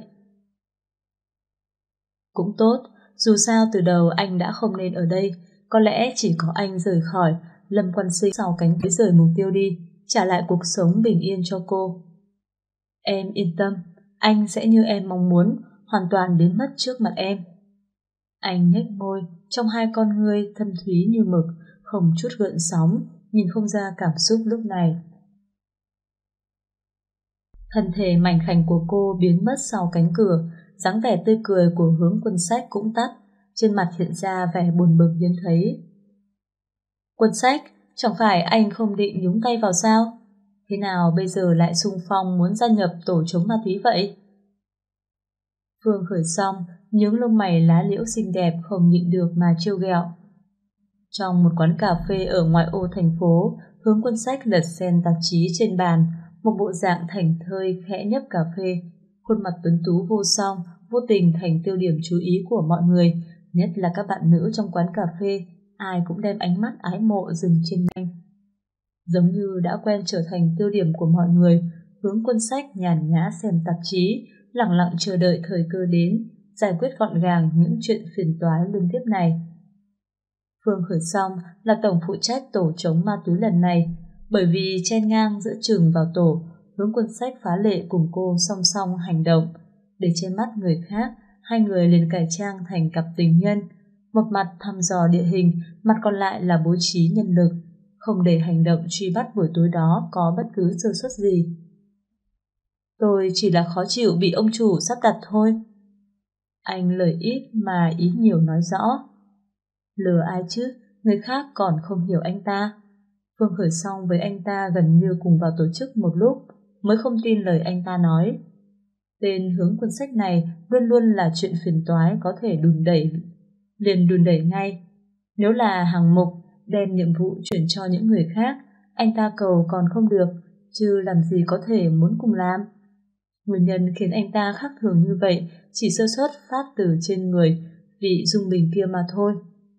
Cũng tốt, dù sao từ đầu anh đã không nên ở đây, có lẽ chỉ có anh rời khỏi, Lâm Quan Sinh sau cánh cửa rời mục tiêu đi, trả lại cuộc sống bình yên cho cô. Em yên tâm, anh sẽ như em mong muốn, hoàn toàn biến mất trước mặt em. Anh nhếch môi, trong hai con ngươi thâm thúy như mực, không chút gợn sóng, nhìn không ra cảm xúc lúc này. Thân thể mảnh khảnh của cô biến mất sau cánh cửa, dáng vẻ tươi cười của Hướng Quân Sách cũng tắt, trên mặt hiện ra vẻ buồn bực hiếm thấy. Quân Sách, chẳng phải anh không định nhúng tay vào sao? Thế nào bây giờ lại xung phong muốn gia nhập tổ chống ma túy vậy? Phương Khởi xong, nhướng lông mày lá liễu xinh đẹp không nhịn được mà trêu ghẹo. Trong một quán cà phê ở ngoại ô thành phố, Hướng Quân Sách lật xem tạp chí trên bàn, một bộ dạng thảnh thơi khẽ nhấp cà phê, khuôn mặt tuấn tú vô song, vô tình thành tiêu điểm chú ý của mọi người, nhất là các bạn nữ trong quán cà phê, ai cũng đem ánh mắt ái mộ dừng trên anh. Giống như đã quen trở thành tiêu điểm của mọi người, Hướng Quân Sách nhàn nhã xem tạp chí, lặng lặng chờ đợi thời cơ đến, giải quyết gọn gàng những chuyện phiền toái liên tiếp này. Phương Khởi Song là tổng phụ trách tổ chống ma túy lần này, bởi vì chen ngang giữa chừng vào tổ, Hướng Quân Sách phá lệ cùng cô song song hành động. Để che mắt người khác, hai người liền cải trang thành cặp tình nhân, một mặt thăm dò địa hình, mặt còn lại là bố trí nhân lực, không để hành động truy bắt buổi tối đó có bất cứ sơ suất gì. Tôi chỉ là khó chịu bị ông chủ sắp đặt thôi. Anh lời ít mà ý nhiều nói rõ. Lừa ai chứ, người khác còn không hiểu anh ta. Phương Khởi Song với anh ta gần như cùng vào tổ chức một lúc, mới không tin lời anh ta nói. Tên Hướng Quân Sách này luôn luôn là chuyện phiền toái có thể liền đùn đẩy ngay. Nếu là hàng mục, đem nhiệm vụ chuyển cho những người khác, anh ta cầu còn không được, chứ làm gì có thể muốn cùng làm. Nguyên nhân khiến anh ta khác thường như vậy chỉ sơ suất phát từ trên người vị Dung Bình kia mà thôi.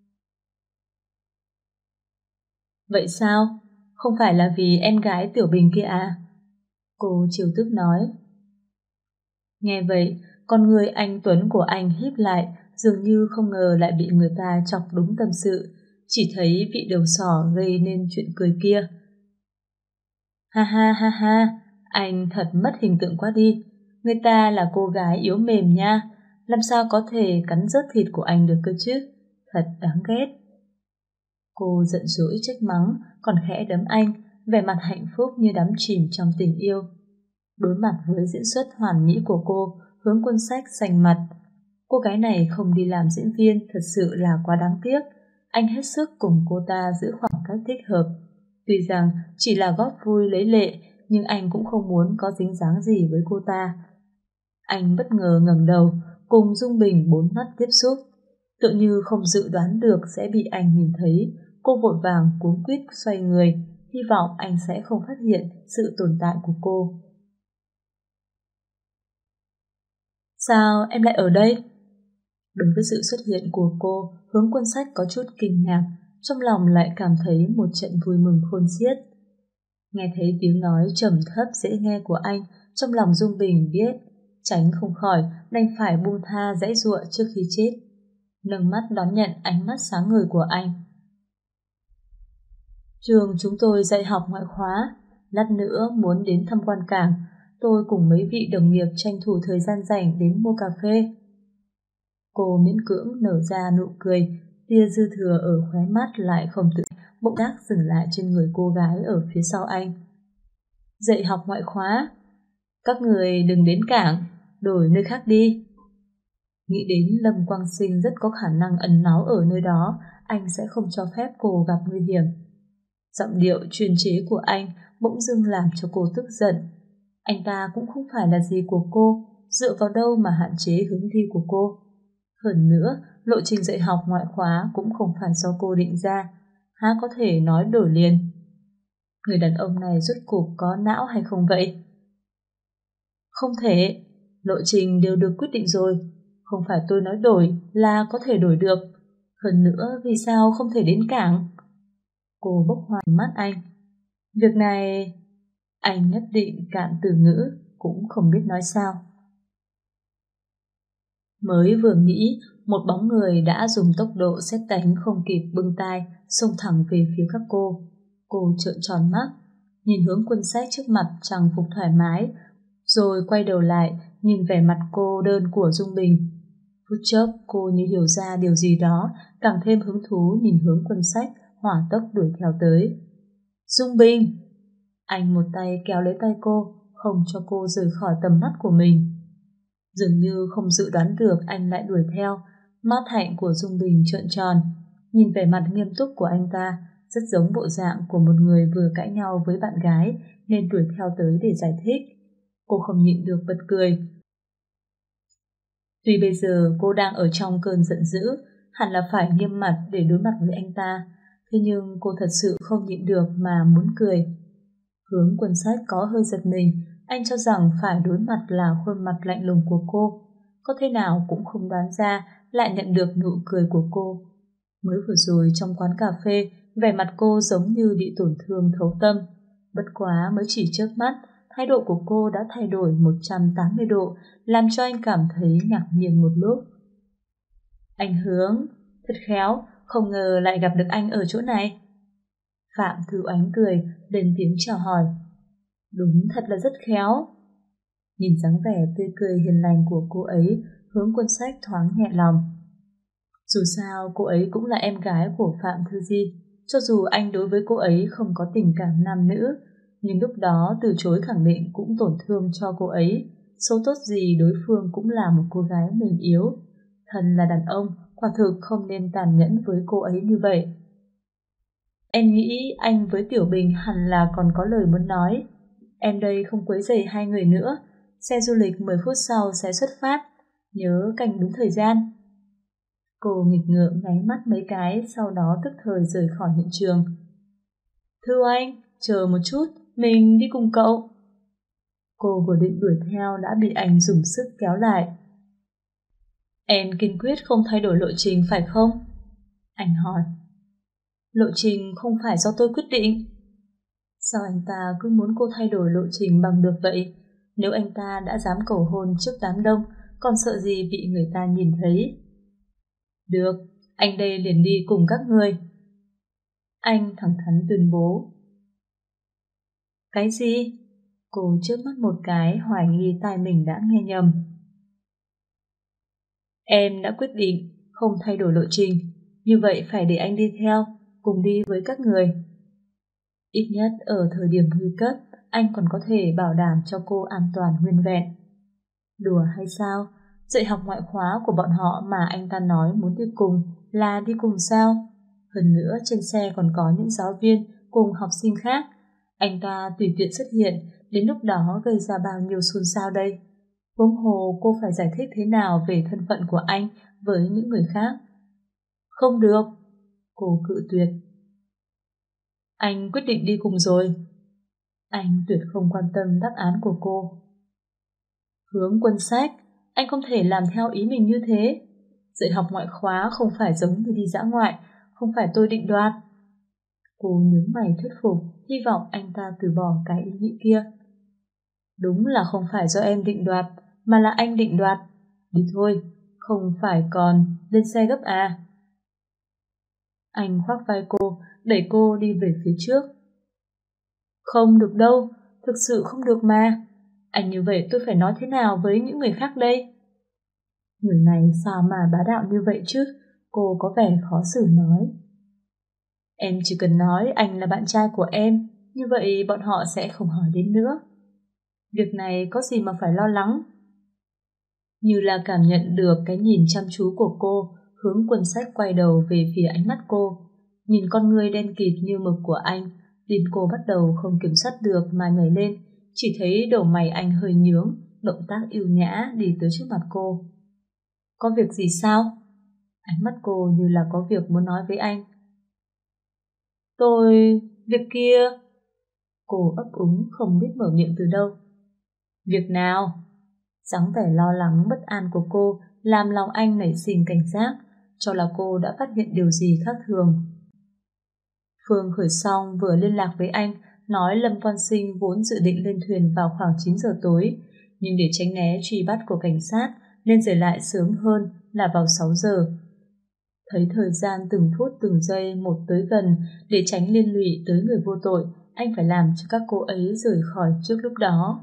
Vậy sao? Không phải là vì em gái Tiểu Bình kia à? Cô trêu tức nói. Nghe vậy, con người anh Tuấn của anh híp lại, dường như không ngờ lại bị người ta chọc đúng tâm sự, chỉ thấy vị đầu sỏ gây nên chuyện cười kia. Ha ha ha ha, anh thật mất hình tượng quá đi. Người ta là cô gái yếu mềm nha, làm sao có thể cắn rớt thịt của anh được cơ chứ? Thật đáng ghét. Cô giận dỗi trách mắng, còn khẽ đấm anh, vẻ mặt hạnh phúc như đắm chìm trong tình yêu. Đối mặt với diễn xuất hoàn mỹ của cô, Hướng Quân Sách xanh mặt. Cô gái này không đi làm diễn viên thật sự là quá đáng tiếc. Anh hết sức cùng cô ta giữ khoảng cách thích hợp. Tuy rằng chỉ là góp vui lấy lệ, nhưng anh cũng không muốn có dính dáng gì với cô ta. Anh bất ngờ ngẩng đầu, cùng Dung Bình bốn mắt tiếp xúc. Tự như không dự đoán được sẽ bị anh nhìn thấy, cô vội vàng cuống quýt xoay người, hy vọng anh sẽ không phát hiện sự tồn tại của cô. Sao em lại ở đây? Đối với sự xuất hiện của cô, Hướng Quân Sách có chút kinh ngạc, trong lòng lại cảm thấy một trận vui mừng khôn xiết. Nghe thấy tiếng nói trầm thấp dễ nghe của anh, trong lòng Dung Bình biết, tránh không khỏi, đành phải buông tha giãy giụa trước khi chết. nâng mắt đón nhận ánh mắt sáng ngời của anh. Trường chúng tôi dạy học ngoại khóa, lát nữa muốn đến thăm quan cảng, tôi cùng mấy vị đồng nghiệp tranh thủ thời gian rảnh đến mua cà phê. Cô miễn cưỡng nở ra nụ cười, tia dư thừa ở khóe mắt lại không tự bỗng giác dừng lại trên người cô gái ở phía sau anh. Dạy học ngoại khóa, các người đừng đến cảng, đổi nơi khác đi. Nghĩ đến Lâm Quang Sinh rất có khả năng ẩn náu ở nơi đó, anh sẽ không cho phép cô gặp nguy hiểm. Giọng điệu chuyên chế của anh bỗng dưng làm cho cô tức giận. Anh ta cũng không phải là gì của cô, dựa vào đâu mà hạn chế hướng đi của cô. Hơn nữa, lộ trình dạy học ngoại khóa cũng không phải do cô định ra, há có thể nói đổi liền. Người đàn ông này rốt cuộc có não hay không vậy? Không thể, lộ trình đều được quyết định rồi, không phải tôi nói đổi là có thể đổi được. Hơn nữa, vì sao không thể đến cảng? Cô bốc hỏa mắt anh. Việc này... Anh nhất định cạn từ ngữ, cũng không biết nói sao. Mới vừa nghĩ, một bóng người đã dùng tốc độ sét đánh không kịp bưng tai, xông thẳng về phía các cô. Cô trợn tròn mắt, nhìn hướng Quân Sách trước mặt trang phục thoải mái, rồi quay đầu lại, nhìn vẻ mặt cô đơn của Dung Bình. Phút chốc cô như hiểu ra điều gì đó, càng thêm hứng thú nhìn hướng Quân Sách, hỏa tốc đuổi theo tới. Dung Bình! Anh một tay kéo lấy tay cô, không cho cô rời khỏi tầm mắt của mình. Dường như không dự đoán được anh lại đuổi theo, mắt hạnh của Dung Bình trợn tròn, nhìn vẻ mặt nghiêm túc của anh ta, rất giống bộ dạng của một người vừa cãi nhau với bạn gái nên đuổi theo tới để giải thích. Cô không nhịn được bật cười. Tuy bây giờ cô đang ở trong cơn giận dữ, hẳn là phải nghiêm mặt để đối mặt với anh ta, thế nhưng cô thật sự không nhịn được mà muốn cười. Hướng Quân Sách có hơi giật mình, anh cho rằng phải đối mặt là khuôn mặt lạnh lùng của cô, có thế nào cũng không đoán ra lại nhận được nụ cười của cô. Mới vừa rồi trong quán cà phê, vẻ mặt cô giống như bị tổn thương thấu tâm. Bất quá mới chỉ chớp mắt, thái độ của cô đã thay đổi 180 độ, làm cho anh cảm thấy ngạc nhiên một lúc. Anh Hướng, thật khéo, không ngờ lại gặp được anh ở chỗ này. Phạm Thư Ánh cười, lên tiếng chào hỏi. Đúng thật là rất khéo. Nhìn dáng vẻ tươi cười hiền lành của cô ấy, Hướng Quân Sách thoáng nhẹ lòng. Dù sao cô ấy cũng là em gái của Phạm Thư Di, cho dù anh đối với cô ấy không có tình cảm nam nữ, nhưng lúc đó từ chối khẳng định cũng tổn thương cho cô ấy. Số tốt gì đối phương cũng là một cô gái mềm yếu. Thân là đàn ông, quả thực không nên tàn nhẫn với cô ấy như vậy. Em nghĩ anh với Tiểu Bình hẳn là còn có lời muốn nói. Em đây không quấy rầy hai người nữa. Xe du lịch 10 phút sau sẽ xuất phát. Nhớ canh đúng thời gian. Cô nghịch ngợm nháy mắt mấy cái, sau đó tức thời rời khỏi hiện trường. Thưa anh, chờ một chút, mình đi cùng cậu. Cô vừa định đuổi theo đã bị anh dùng sức kéo lại. Em kiên quyết không thay đổi lộ trình phải không? Anh hỏi. Lộ trình không phải do tôi quyết định. Sao anh ta cứ muốn cô thay đổi lộ trình bằng được vậy? Nếu anh ta đã dám cầu hôn trước đám đông, còn sợ gì bị người ta nhìn thấy? Được, anh đây liền đi cùng các người. Anh thẳng thắn tuyên bố. Cái gì? Cô chớp mắt một cái, hoài nghi tai mình đã nghe nhầm. Em đã quyết định không thay đổi lộ trình, như vậy phải để anh đi theo, cùng đi với các người. Ít nhất ở thời điểm nguy cấp, anh còn có thể bảo đảm cho cô an toàn nguyên vẹn. Đùa hay sao? Dạy học ngoại khóa của bọn họ mà anh ta nói muốn đi cùng là đi cùng sao? Hơn nữa trên xe còn có những giáo viên cùng học sinh khác. Anh ta tùy tiện xuất hiện, đến lúc đó gây ra bao nhiêu xôn xao đây? Huống hồ cô phải giải thích thế nào về thân phận của anh với những người khác? Không được, cô cự tuyệt. Anh quyết định đi cùng rồi. Anh tuyệt không quan tâm đáp án của cô. Hướng Quân Sách, anh không thể làm theo ý mình như thế. Dạy học ngoại khóa không phải giống như đi dã ngoại, không phải tôi định đoạt. Cô nhướng mày thuyết phục, hy vọng anh ta từ bỏ cái ý nghĩ kia. Đúng là không phải do em định đoạt, mà là anh định đoạt. Đi thôi, Không phải còn lên xe gấp à? Anh khoác vai cô, đẩy cô đi về phía trước. Không được đâu, thực sự không được mà. Anh như vậy tôi phải nói thế nào với những người khác đây? Người này sao mà bá đạo như vậy chứ? Cô có vẻ khó xử nói. Em chỉ cần nói anh là bạn trai của em, như vậy bọn họ sẽ không hỏi đến nữa. Việc này có gì mà phải lo lắng? Như là cảm nhận được cái nhìn chăm chú của cô, Hướng Quân Sách quay đầu về phía ánh mắt cô. Nhìn con người đen kịt như mực của anh, tim cô bắt đầu không kiểm soát được mà nhảy lên, chỉ thấy đầu mày anh hơi nhướng, động tác yêu nhã đi tới trước mặt cô. Có việc gì sao? Ánh mắt cô như là có việc muốn nói với anh. Việc kia... Cô ấp úng không biết mở miệng từ đâu. Việc nào? Dáng vẻ lo lắng bất an của cô làm lòng anh nảy sinh cảnh giác, cho là cô đã phát hiện điều gì khác thường. Phương Khởi Song vừa liên lạc với anh, nói Lâm Quan Sinh vốn dự định lên thuyền vào khoảng 9 giờ tối, nhưng để tránh né truy bắt của cảnh sát nên rời lại sớm hơn là vào 6 giờ. Thấy thời gian từng phút từng giây một tới gần, để tránh liên lụy tới người vô tội, anh phải làm cho các cô ấy rời khỏi trước lúc đó.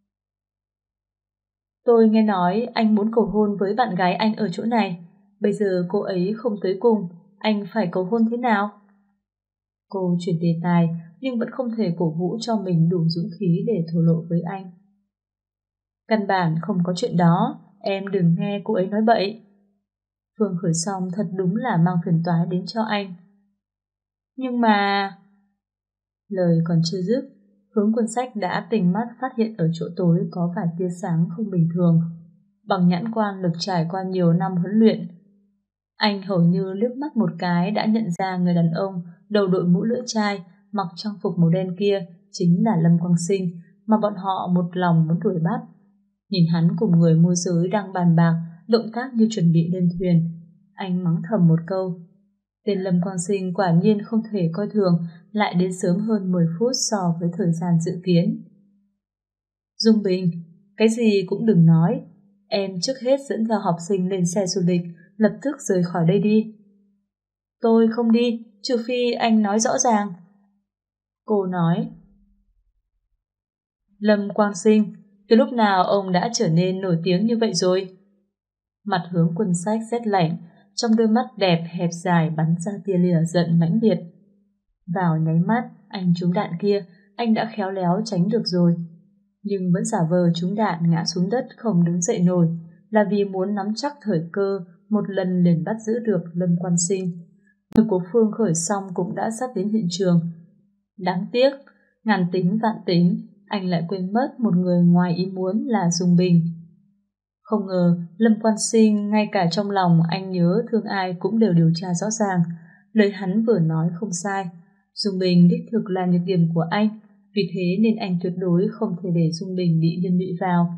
Tôi nghe nói anh muốn cầu hôn với bạn gái anh ở chỗ này. Bây giờ cô ấy không tới cùng, anh phải cầu hôn thế nào? Cô chuyển đề tài nhưng vẫn không thể cổ vũ cho mình đủ dũng khí để thổ lộ với anh. Căn bản không có chuyện đó, em đừng nghe cô ấy nói bậy. Phương Khởi Song thật đúng là mang phiền toái đến cho anh. Nhưng mà... Lời còn chưa dứt, Hướng Quân Sách đã tỉnh mắt phát hiện ở chỗ tối có vài tia sáng không bình thường. Bằng nhãn quan lực trải qua nhiều năm huấn luyện, anh hầu như liếc mắt một cái đã nhận ra người đàn ông đầu đội mũ lưỡi chai, mặc trang phục màu đen kia chính là Lâm Quang Sinh mà bọn họ một lòng muốn đuổi bắt. Nhìn hắn cùng người môi giới đang bàn bạc, động tác như chuẩn bị lên thuyền, anh mắng thầm một câu. Tên Lâm Quang Sinh quả nhiên không thể coi thường, lại đến sớm hơn 10 phút so với thời gian dự kiến. Dung Bình, cái gì cũng đừng nói. Em trước hết dẫn theo học sinh lên xe du lịch, lập tức rời khỏi đây đi. Tôi không đi, trừ phi anh nói rõ ràng. Cô nói. Lâm Quang Sinh, từ lúc nào ông đã trở nên nổi tiếng như vậy rồi? Mặt Hướng Quân Sách rét lạnh, trong đôi mắt đẹp hẹp dài bắn ra tia lửa giận mãnh liệt. Vào nháy mắt anh trúng đạn kia, anh đã khéo léo tránh được rồi, nhưng vẫn giả vờ trúng đạn ngã xuống đất không đứng dậy nổi, là vì muốn nắm chắc thời cơ một lần liền bắt giữ được Lâm Quan Sinh. Người của Phương Khởi Song cũng đã sắp đến hiện trường. Đáng tiếc, ngàn tính vạn tính, anh lại quên mất một người ngoài ý muốn là Dung Bình. Không ngờ Lâm Quan Sinh ngay cả trong lòng anh nhớ thương ai cũng đều điều tra rõ ràng. Lời hắn vừa nói không sai, Dung Bình đích thực là nhược điểm của anh, vì thế nên anh tuyệt đối không thể để Dung Bình bị liên lụy vào.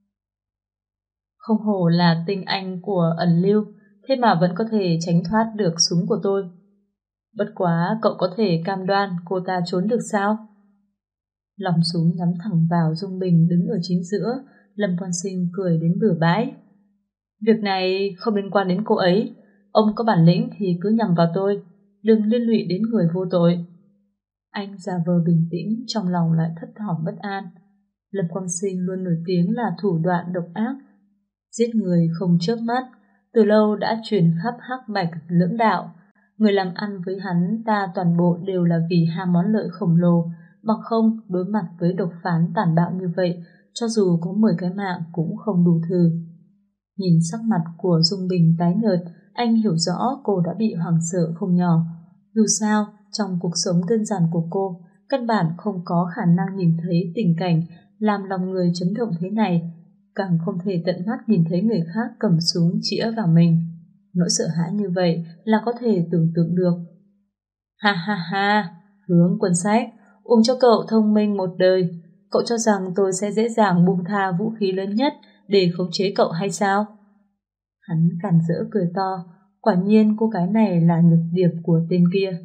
Không hổ là tinh anh của ẩn lưu, thế mà vẫn có thể tránh thoát được súng của tôi. Bất quá cậu có thể cam đoan cô ta trốn được sao? Lòng súng nhắm thẳng vào Dung Bình đứng ở chính giữa, Lâm Quan Sinh cười đến bừa bãi. Việc này không liên quan đến cô ấy, ông có bản lĩnh thì cứ nhằm vào tôi, đừng liên lụy đến người vô tội. Anh giả vờ bình tĩnh, trong lòng lại thấp thỏm bất an. Lâm Quang Sinh luôn nổi tiếng là thủ đoạn độc ác, giết người không chớp mắt, từ lâu đã truyền khắp hắc bạch lưỡng đạo. Người làm ăn với hắn ta toàn bộ đều là vì ham món lợi khổng lồ, bằng không đối mặt với độc phán tàn bạo như vậy, cho dù có 10 cái mạng cũng không đủ thừ. Nhìn sắc mặt của Dung Bình tái nhợt, anh hiểu rõ cô đã bị hoảng sợ không nhỏ. Dù sao, trong cuộc sống đơn giản của cô, căn bản không có khả năng nhìn thấy tình cảnh làm lòng người chấn động thế này, càng không thể tận mắt nhìn thấy người khác cầm súng chĩa vào mình. Nỗi sợ hãi như vậy là có thể tưởng tượng được. Ha ha ha, Hướng Quân Sách, uống cho cậu thông minh một đời. Cậu cho rằng tôi sẽ dễ dàng buông tha vũ khí lớn nhất để khống chế cậu hay sao? Hắn càn rỡ cười to, quả nhiên cô gái này là nhược điểm của tên kia.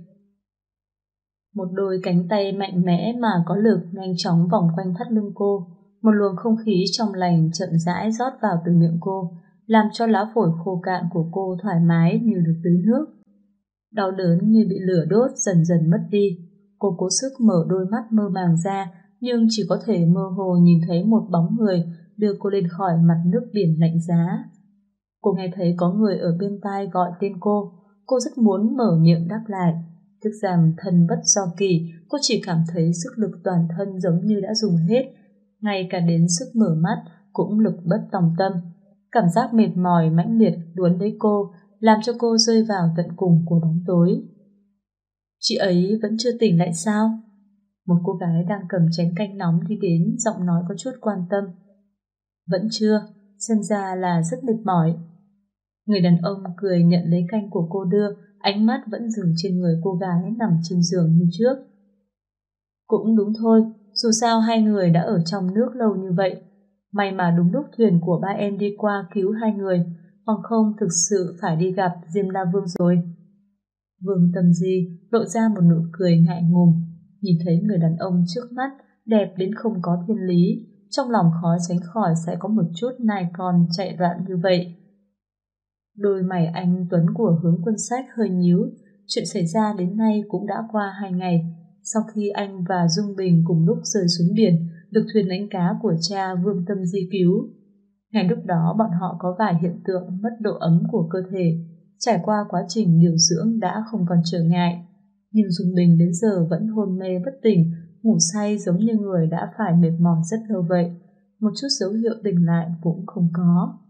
Một đôi cánh tay mạnh mẽ mà có lực nhanh chóng vòng quanh thắt lưng cô, một luồng không khí trong lành chậm rãi rót vào từ miệng cô, làm cho lá phổi khô cạn của cô thoải mái như được tưới nước. Đau đớn như bị lửa đốt dần dần mất đi. Cô cố sức mở đôi mắt mơ màng ra, nhưng chỉ có thể mơ hồ nhìn thấy một bóng người đưa cô lên khỏi mặt nước biển lạnh giá. Cô nghe thấy có người ở bên tai gọi tên cô rất muốn mở miệng đáp lại. Tiếc rằng thân bất do kỳ, cô chỉ cảm thấy sức lực toàn thân giống như đã dùng hết, ngay cả đến sức mở mắt cũng lực bất tòng tâm. Cảm giác mệt mỏi mãnh liệt đuốn lấy cô, làm cho cô rơi vào tận cùng của bóng tối. Chị ấy vẫn chưa tỉnh lại sao? Một cô gái đang cầm chén canh nóng đi đến, giọng nói có chút quan tâm. Vẫn chưa, xem ra là rất mệt mỏi. Người đàn ông cười nhận lấy canh của cô đưa, ánh mắt vẫn dừng trên người cô gái nằm trên giường như trước. Cũng đúng thôi, dù sao hai người đã ở trong nước lâu như vậy. May mà đúng lúc thuyền của ba em đi qua cứu hai người, hoặc không thực sự phải đi gặp Diêm La Vương rồi. Vương Tâm Di lộ ra một nụ cười ngại ngùng, nhìn thấy người đàn ông trước mắt đẹp đến không có thiên lý, trong lòng khó tránh khỏi sẽ có một chút nai con chạy loạn như vậy. Đôi mày anh tuấn của Hướng Quân Sách hơi nhíu, chuyện xảy ra đến nay cũng đã qua 2 ngày. Sau khi anh và Dung Bình cùng lúc rơi xuống biển, được thuyền đánh cá của cha Vương Tâm Di cứu. Ngay lúc đó bọn họ có vài hiện tượng mất độ ấm của cơ thể, trải qua quá trình điều dưỡng đã không còn trở ngại. Nhưng Dung Bình đến giờ vẫn hôn mê bất tỉnh, ngủ say giống như người đã phải mệt mỏi rất lâu vậy. Một chút dấu hiệu tỉnh lại cũng không có.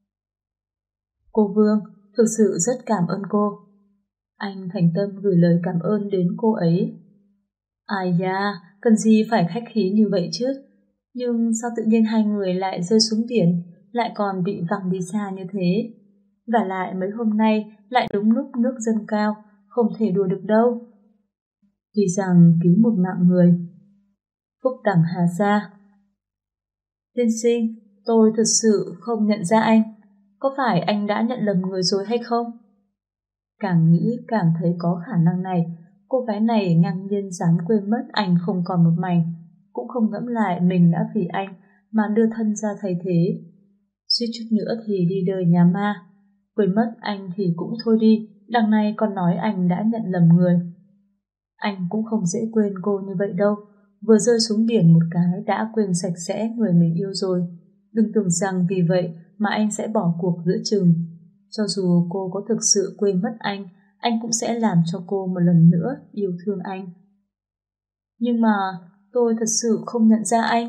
Cô Vương, thực sự rất cảm ơn cô. Anh thành tâm gửi lời cảm ơn đến cô ấy. Ai da, cần gì phải khách khí như vậy chứ? Nhưng sao tự nhiên hai người lại rơi xuống biển, lại còn bị văng đi xa như thế? Và lại mấy hôm nay lại đúng lúc nước dâng cao, không thể đùa được đâu. Tuy rằng cứu một mạng người. Phúc Đẳng Hà Sa. Tiên sinh, tôi thật sự không nhận ra anh. Có phải anh đã nhận lầm người rồi hay không? Càng nghĩ càng thấy có khả năng này. Cô gái này ngang nhiên dám quên mất anh không còn một mảnh, cũng không ngẫm lại mình đã vì anh mà đưa thân ra thay thế. Suýt chút nữa thì đi đời nhà ma. Quên mất anh thì cũng thôi đi, đằng này còn nói anh đã nhận lầm người. Anh cũng không dễ quên cô như vậy đâu. Vừa rơi xuống biển một cái đã quên sạch sẽ người mình yêu rồi. Đừng tưởng rằng vì vậy mà anh sẽ bỏ cuộc giữa chừng. Cho dù cô có thực sự quên mất anh cũng sẽ làm cho cô một lần nữa yêu thương anh. Nhưng mà tôi thật sự không nhận ra anh.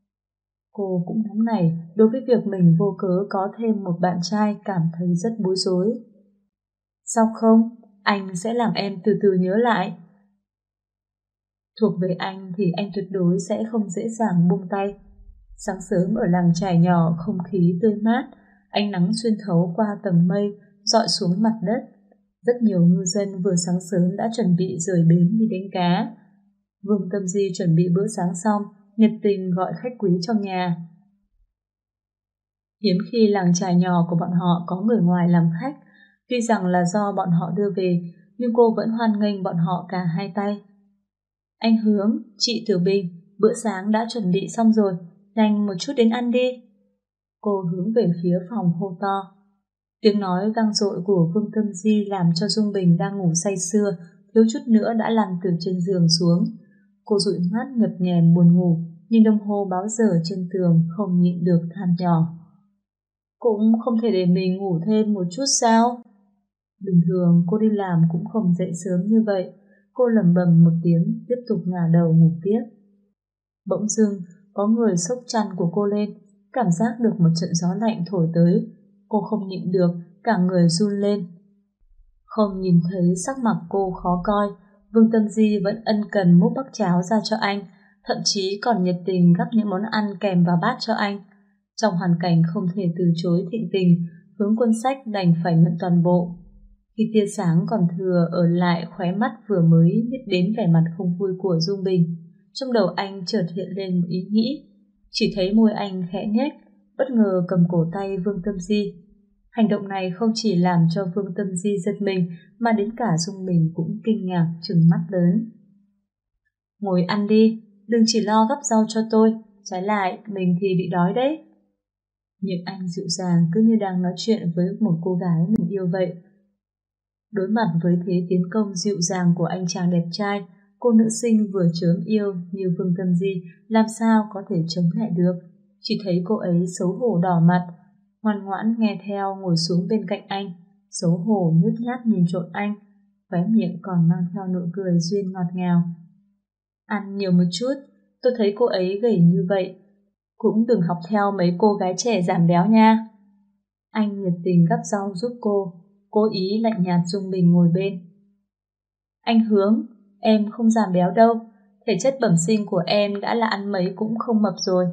Cô cũng nóng này đối với việc mình vô cớ có thêm một bạn trai, cảm thấy rất bối rối. Sao không? Anh sẽ làm em từ từ nhớ lại. Thuộc về anh thì anh tuyệt đối sẽ không dễ dàng buông tay. Sáng sớm ở làng chài nhỏ không khí tươi mát, ánh nắng xuyên thấu qua tầng mây, rọi xuống mặt đất. Rất nhiều ngư dân vừa sáng sớm đã chuẩn bị rời bến đi đánh cá. Vương Tâm Di chuẩn bị bữa sáng xong, nhiệt tình gọi khách quý trong nhà. Hiếm khi làng chài nhỏ của bọn họ có người ngoài làm khách, tuy rằng là do bọn họ đưa về, nhưng cô vẫn hoan nghênh bọn họ cả hai tay. Anh Hướng, chị Tiểu Bình, bữa sáng đã chuẩn bị xong rồi, nhanh một chút đến ăn đi. Cô hướng về phía phòng hô to. Tiếng nói vang dội của Vương Tâm Di làm cho Dung Bình đang ngủ say sưa, thiếu chút nữa đã lăn từ trên giường xuống. Cô dụi mắt nhập nhèm buồn ngủ, nhìn đồng hồ báo giờ trên tường không nhịn được than nhỏ. Cũng không thể để mình ngủ thêm một chút sao? Bình thường cô đi làm cũng không dậy sớm như vậy. Cô lẩm bẩm một tiếng, tiếp tục ngả đầu ngủ tiếp. Bỗng dưng, có người xốc chăn của cô lên, cảm giác được một trận gió lạnh thổi tới. Cô không nhịn được, cả người run lên. Không nhìn thấy sắc mặt cô khó coi, Vương Tâm Di vẫn ân cần múc bát cháo ra cho anh, thậm chí còn nhiệt tình gắp những món ăn kèm vào bát cho anh. Trong hoàn cảnh không thể từ chối thịnh tình, Hướng Quân Sách đành phải nhận toàn bộ. Khi tia sáng còn thừa ở lại khóe mắt vừa mới biết đến vẻ mặt không vui của Dung Bình, trong đầu anh chợt hiện lên một ý nghĩ. Chỉ thấy môi anh khẽ nhếch, bất ngờ cầm cổ tay Vương Tâm Di. Hành động này không chỉ làm cho Vương Tâm Di giật mình, mà đến cả Dung Bình cũng kinh ngạc trừng mắt lớn. Ngồi ăn đi, đừng chỉ lo gắp rau cho tôi, trái lại mình thì bị đói đấy. Miệng anh dịu dàng cứ như đang nói chuyện với một cô gái mình yêu vậy. Đối mặt với thế tiến công dịu dàng của anh chàng đẹp trai, cô nữ sinh vừa chớm yêu như Vương Tâm Di làm sao có thể chống lại được. Chỉ thấy cô ấy xấu hổ đỏ mặt, ngoan ngoãn nghe theo ngồi xuống bên cạnh anh, xấu hổ nhút nhát nhìn trộm anh, khóe miệng còn mang theo nụ cười duyên ngọt ngào. Ăn nhiều một chút, tôi thấy cô ấy gầy như vậy, cũng đừng học theo mấy cô gái trẻ giảm béo nha. Anh nhiệt tình gắp rau giúp cô, cố ý lạnh nhạt Dung Bình ngồi bên. Anh Hướng, em không giảm béo đâu, thể chất bẩm sinh của em đã là ăn mấy cũng không mập rồi.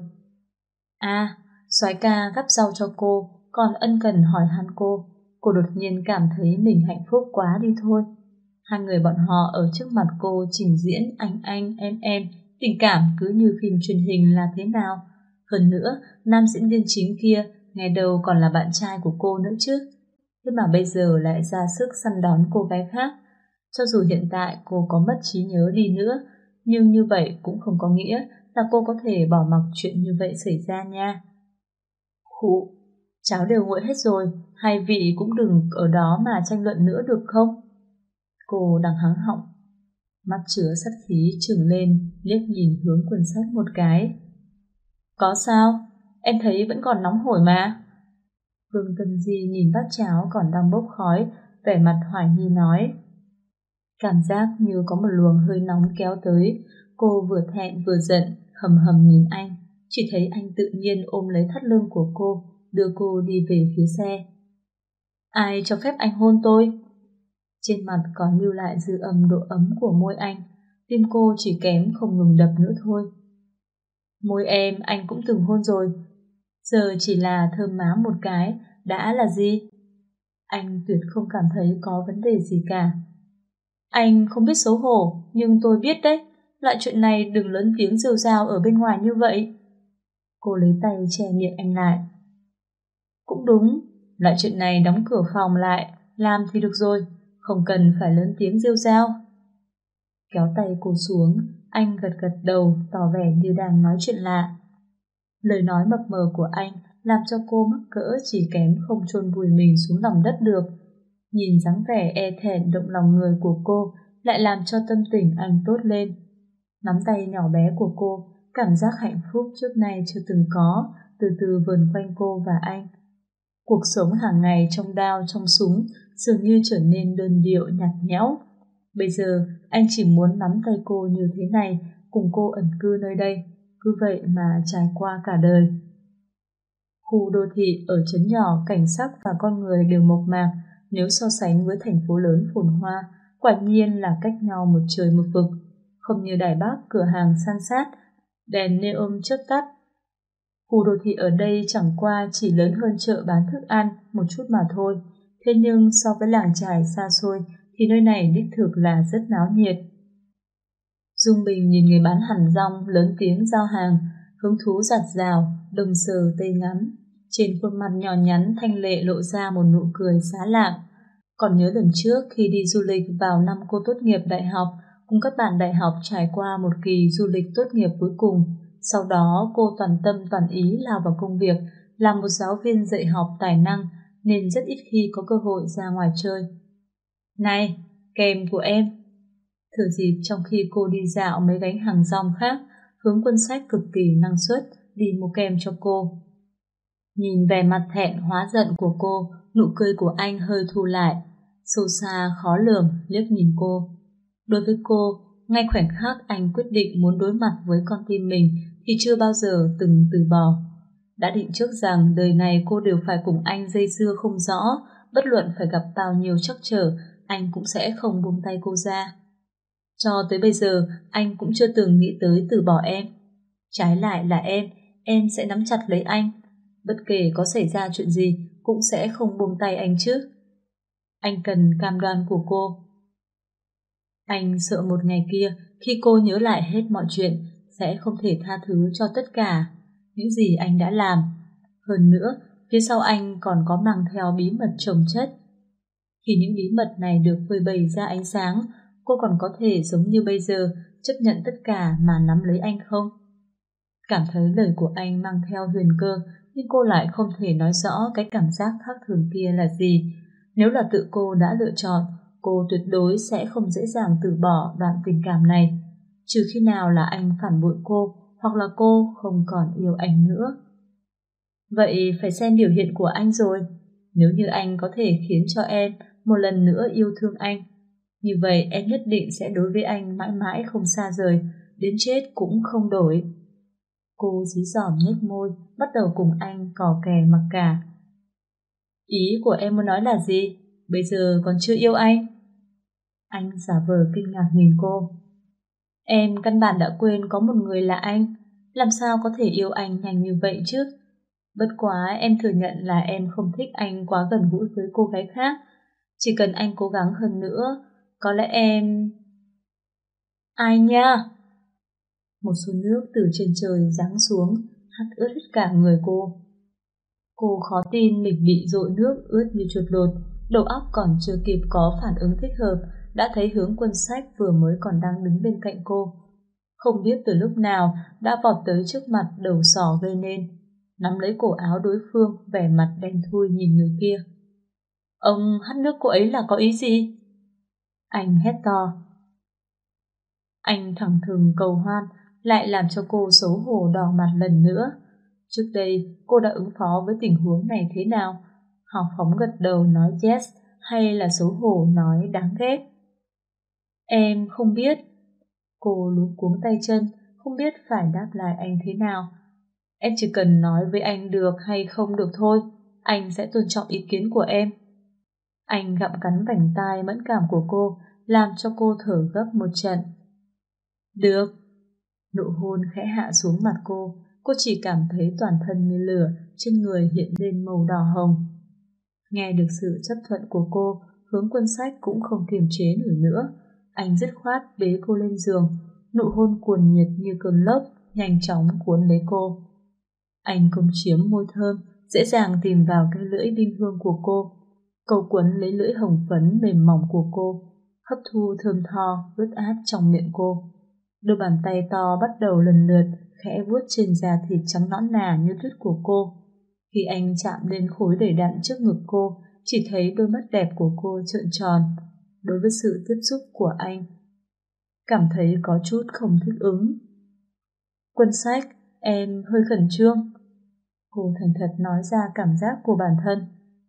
À, soái ca gắp rau cho cô, còn ân cần hỏi han cô đột nhiên cảm thấy mình hạnh phúc quá đi thôi. Hai người bọn họ ở trước mặt cô trình diễn anh em, tình cảm cứ như phim truyền hình là thế nào. Hơn nữa, nam diễn viên chính kia ngày đầu còn là bạn trai của cô nữa chứ. Thế mà bây giờ lại ra sức săn đón cô gái khác. Cho dù hiện tại cô có mất trí nhớ đi nữa, nhưng như vậy cũng không có nghĩa là cô có thể bỏ mặc chuyện như vậy xảy ra nha. Khụ, cháo đều nguội hết rồi, hai vị cũng đừng ở đó mà tranh luận nữa được không? Cô đang hắng họng, mắt chứa sát khí trừng lên, liếc nhìn Hướng Quân Sách một cái. Có sao? Em thấy vẫn còn nóng hổi mà. Vương Tâm Di nhìn bát cháo còn đang bốc khói, vẻ mặt hoài nghi nói. Cảm giác như có một luồng hơi nóng kéo tới, cô vừa thẹn vừa giận, hầm hầm nhìn anh, chỉ thấy anh tự nhiên ôm lấy thắt lưng của cô, đưa cô đi về phía xe. Ai cho phép anh hôn tôi? Trên mặt còn lưu lại dư âm độ ấm của môi anh, tim cô chỉ kém không ngừng đập nữa thôi. Môi em anh cũng từng hôn rồi, giờ chỉ là thơm má một cái, đã là gì? Anh tuyệt không cảm thấy có vấn đề gì cả. Anh không biết xấu hổ, nhưng tôi biết đấy, loại chuyện này đừng lớn tiếng rêu rao ở bên ngoài như vậy. Cô lấy tay che miệng anh lại. Cũng đúng, loại chuyện này đóng cửa phòng lại, làm thì được rồi, không cần phải lớn tiếng rêu rao. Kéo tay cô xuống, anh gật gật đầu tỏ vẻ như đang nói chuyện lạ. Lời nói mập mờ của anh làm cho cô mắc cỡ chỉ kém không chôn vùi mình xuống lòng đất được. Nhìn dáng vẻ e thẹn động lòng người của cô lại làm cho tâm tình anh tốt lên. Nắm tay nhỏ bé của cô, cảm giác hạnh phúc trước nay chưa từng có, từ từ vờn quanh cô và anh. Cuộc sống hàng ngày trong đao trong súng dường như trở nên đơn điệu nhạt nhẽo. Bây giờ anh chỉ muốn nắm tay cô như thế này, cùng cô ẩn cư nơi đây, cứ vậy mà trải qua cả đời. Khu đô thị ở trấn nhỏ, cảnh sắc và con người đều mộc mạc, nếu so sánh với thành phố lớn phồn hoa, quả nhiên là cách nhau một trời một vực. Không như Đài Bắc, cửa hàng san sát, đèn neon chớp tắt. Khu đô thị ở đây chẳng qua chỉ lớn hơn chợ bán thức ăn một chút mà thôi. Thế nhưng so với làng chài xa xôi thì nơi này đích thực là rất náo nhiệt. Dung Bình nhìn người bán hàng rong lớn tiếng giao hàng, hứng thú giặt rào, đồng sờ tây ngắm. Trên khuôn mặt nhỏ nhắn thanh lệ lộ ra một nụ cười xá lạng. Còn nhớ lần trước khi đi du lịch vào năm cô tốt nghiệp đại học, cùng các bạn đại học trải qua một kỳ du lịch tốt nghiệp cuối cùng. Sau đó cô toàn tâm toàn ý lao vào công việc, làm một giáo viên dạy học tài năng nên rất ít khi có cơ hội ra ngoài chơi. Này, kèm của em. Thừa dịp trong khi cô đi dạo mấy gánh hàng rong khác, Hướng Quân Sách cực kỳ năng suất đi mua kem cho cô. Nhìn vẻ mặt thẹn hóa giận của cô, nụ cười của anh hơi thu lại, sâu xa khó lường liếc nhìn cô. Đối với cô, ngay khoảnh khắc anh quyết định muốn đối mặt với con tim mình thì chưa bao giờ từng từ bỏ. Đã định trước rằng đời này cô đều phải cùng anh dây dưa không rõ, bất luận phải gặp bao nhiêu trắc trở, anh cũng sẽ không buông tay cô ra. Cho tới bây giờ, anh cũng chưa từng nghĩ tới từ bỏ em. Trái lại là em sẽ nắm chặt lấy anh. Bất kể có xảy ra chuyện gì, cũng sẽ không buông tay anh chứ. Anh cần cam đoan của cô. Anh sợ một ngày kia, khi cô nhớ lại hết mọi chuyện, sẽ không thể tha thứ cho tất cả những gì anh đã làm. Hơn nữa, phía sau anh còn có mang theo bí mật chồng chất. Khi những bí mật này được phơi bày ra ánh sáng, cô còn có thể giống như bây giờ, chấp nhận tất cả mà nắm lấy anh không? Cảm thấy lời của anh mang theo huyền cơ, nhưng cô lại không thể nói rõ cái cảm giác khác thường kia là gì. Nếu là tự cô đã lựa chọn, cô tuyệt đối sẽ không dễ dàng từ bỏ đoạn tình cảm này, trừ khi nào là anh phản bội cô hoặc là cô không còn yêu anh nữa. Vậy phải xem biểu hiện của anh rồi. Nếu như anh có thể khiến cho em một lần nữa yêu thương anh, như vậy em nhất định sẽ đối với anh mãi mãi không xa rời, đến chết cũng không đổi. Cô dí dỏm nhếch môi, bắt đầu cùng anh cò kè mặc cả. Ý của em muốn nói là gì? Bây giờ còn chưa yêu anh? Anh giả vờ kinh ngạc nhìn cô. Em căn bản đã quên có một người là anh, làm sao có thể yêu anh nhanh như vậy chứ? Bất quá em thừa nhận là em không thích anh quá gần gũi với cô gái khác. Chỉ cần anh cố gắng hơn nữa, có lẽ em... Ai nha? Một số nước từ trên trời giáng xuống, hắt ướt hết cả người cô. Cô khó tin mình bị dội nước ướt như chuột lột, đầu óc còn chưa kịp có phản ứng thích hợp, đã thấy Hướng Quân Sách vừa mới còn đang đứng bên cạnh cô. Không biết từ lúc nào đã vọt tới trước mặt đầu sỏ gây nên, nắm lấy cổ áo đối phương, vẻ mặt đen thui nhìn người kia. Ông hắt nước cô ấy là có ý gì? Anh hét to. Anh thẳng thừng cầu hoan, lại làm cho cô xấu hổ đỏ mặt lần nữa. Trước đây cô đã ứng phó với tình huống này thế nào? Hào phóng gật đầu nói yes, hay là xấu hổ nói đáng ghét? Em không biết. Cô luống cuống tay chân, không biết phải đáp lại anh thế nào. Em chỉ cần nói với anh được hay không được thôi, anh sẽ tôn trọng ý kiến của em. Anh gặm cắn vành tai mẫn cảm của cô, làm cho cô thở gấp một trận. Được. Nụ hôn khẽ hạ xuống mặt cô chỉ cảm thấy toàn thân như lửa, trên người hiện lên màu đỏ hồng. Nghe được sự chấp thuận của cô, Hướng Quân Sách cũng không kiềm chế nổi nữa. Anh dứt khoát bế cô lên giường, nụ hôn cuồng nhiệt như cơn lốc, nhanh chóng cuốn lấy cô. Anh công chiếm môi thơm, dễ dàng tìm vào cái lưỡi đinh hương của cô. Cậu quấn lấy lưỡi hồng phấn mềm mỏng của cô, hấp thu thơm tho, ướt át trong miệng cô. Đôi bàn tay to bắt đầu lần lượt khẽ vuốt trên da thịt trắng nõn nà như tuyết của cô. Khi anh chạm lên khối đầy đặn trước ngực cô, chỉ thấy đôi mắt đẹp của cô trợn tròn. Đối với sự tiếp xúc của anh, cảm thấy có chút không thích ứng. Quân Sách, em hơi khẩn trương. Cô thành thật nói ra cảm giác của bản thân.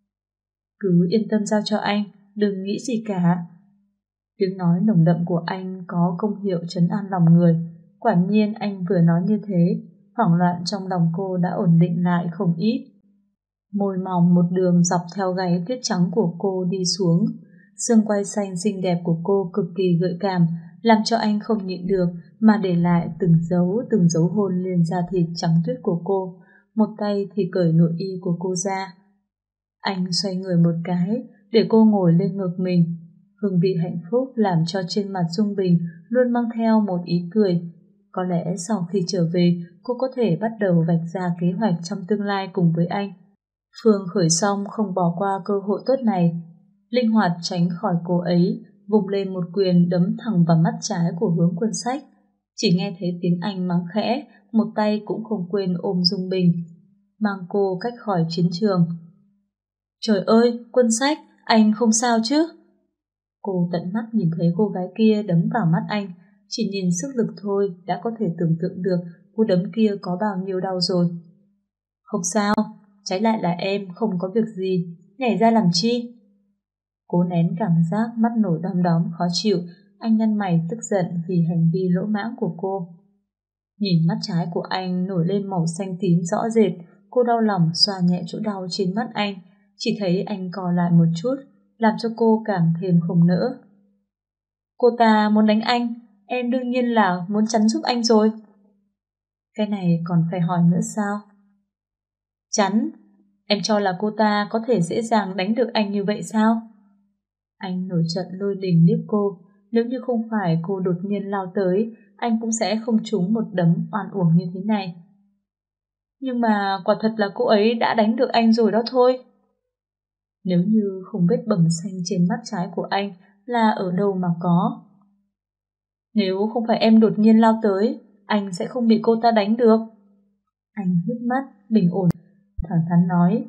Cứ yên tâm giao cho anh, đừng nghĩ gì cả. Tiếng nói nồng đậm của anh có công hiệu trấn an lòng người. Quả nhiên anh vừa nói như thế, hoảng loạn trong lòng cô đã ổn định lại không ít. Môi mỏng một đường dọc theo gáy tuyết trắng của cô đi xuống. Xương quai xanh xinh đẹp của cô cực kỳ gợi cảm, làm cho anh không nhịn được mà để lại từng dấu hôn lên da thịt trắng tuyết của cô. Một tay thì cởi nội y của cô ra. Anh xoay người một cái để cô ngồi lên ngực mình. Hương vị hạnh phúc làm cho trên mặt Dung Bình luôn mang theo một ý cười. Có lẽ sau khi trở về, cô có thể bắt đầu vạch ra kế hoạch trong tương lai cùng với anh. Phương Khởi Song không bỏ qua cơ hội tốt này. Linh hoạt tránh khỏi cô ấy, vùng lên một quyền đấm thẳng vào mắt trái của Hướng Quân Sách. Chỉ nghe thấy tiếng anh mắng khẽ, một tay cũng không quên ôm Dung Bình, mang cô cách khỏi chiến trường. Trời ơi, Quân Sách, anh không sao chứ? Cô tận mắt nhìn thấy cô gái kia đấm vào mắt anh, chỉ nhìn sức lực thôi đã có thể tưởng tượng được cú đấm kia có bao nhiêu đau rồi. Không sao, trái lại là em không có việc gì, nhảy ra làm chi? Cố nén cảm giác mắt nổi đom đóm khó chịu, anh nhăn mày tức giận vì hành vi lỗ mãng của cô. Nhìn mắt trái của anh nổi lên màu xanh tím rõ rệt, cô đau lòng xoa nhẹ chỗ đau trên mắt anh, chỉ thấy anh co lại một chút, làm cho cô càng thêm không nỡ. Cô ta muốn đánh anh, em đương nhiên là muốn chắn giúp anh rồi. Cái này còn phải hỏi nữa sao? Chắn? Em cho là cô ta có thể dễ dàng đánh được anh như vậy sao? Anh nổi trận lôi đình liếc cô, nếu như không phải cô đột nhiên lao tới, anh cũng sẽ không trúng một đấm oan uổng như thế này. Nhưng mà quả thật là cô ấy đã đánh được anh rồi đó thôi. Nếu như không vết bầm xanh trên mắt trái của anh là ở đâu mà có. Nếu không phải em đột nhiên lao tới, anh sẽ không bị cô ta đánh được. Anh hít mắt, bình ổn. thẳng thắn nói.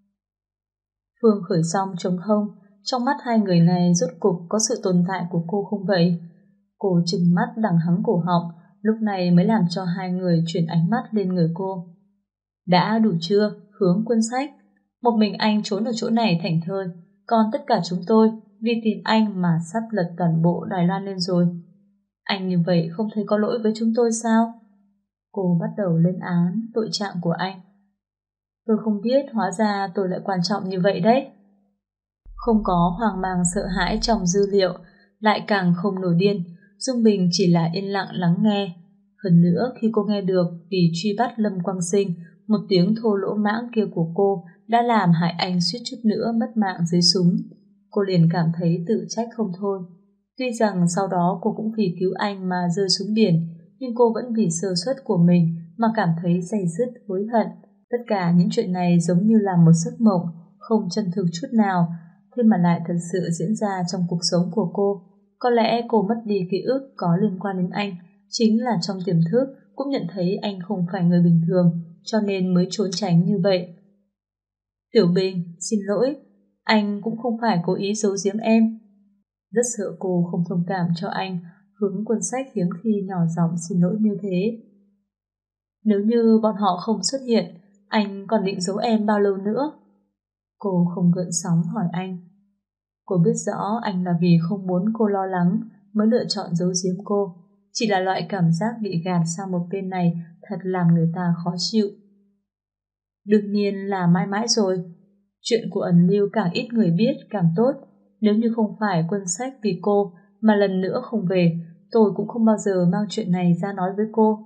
Phương Khởi Song trống không, trong mắt hai người này rốt cục có sự tồn tại của cô không vậy? Cô trừng mắt đằng hắng cổ họng, lúc này mới làm cho hai người chuyển ánh mắt lên người cô. Đã đủ chưa, Hướng Quân Sách? Một mình anh trốn ở chỗ này thảnh thơi, còn tất cả chúng tôi vì tìm anh mà sắp lật toàn bộ Đài Loan lên rồi. Anh như vậy không thấy có lỗi với chúng tôi sao? Cô bắt đầu lên án tội trạng của anh. Tôi không biết hóa ra tôi lại quan trọng như vậy đấy. Không có hoang mang sợ hãi trong dư liệu, lại càng không nổi điên, Dung Bình chỉ là yên lặng lắng nghe. Hơn nữa khi cô nghe được vì truy bắt Lâm Quang Sinh, một tiếng thô lỗ mãng kia của cô đã làm hại anh suýt chút nữa mất mạng dưới súng. Cô liền cảm thấy tự trách không thôi. Tuy rằng sau đó cô cũng vì cứu anh mà rơi xuống biển, nhưng cô vẫn vì sơ suất của mình mà cảm thấy day dứt hối hận. Tất cả những chuyện này giống như là một giấc mộng, không chân thực chút nào, thế mà lại thật sự diễn ra trong cuộc sống của cô. Có lẽ cô mất đi ký ức có liên quan đến anh, chính là trong tiềm thức cũng nhận thấy anh không phải người bình thường, cho nên mới trốn tránh như vậy. Tiểu Bình, xin lỗi, anh cũng không phải cố ý giấu giếm em. Rất sợ cô không thông cảm cho anh, Hướng Quân Sách hiếm khi nhỏ giọng xin lỗi như thế. Nếu như bọn họ không xuất hiện, anh còn định giấu em bao lâu nữa? Cô không gợn sóng hỏi anh. Cô biết rõ anh là vì không muốn cô lo lắng mới lựa chọn giấu giếm cô. Chỉ là loại cảm giác bị gạt sang một bên này thật làm người ta khó chịu. Đương nhiên là mãi mãi rồi. Chuyện của ẩn lưu càng ít người biết càng tốt. Nếu như không phải Quân Sách vì cô mà lần nữa không về, tôi cũng không bao giờ mang chuyện này ra nói với cô.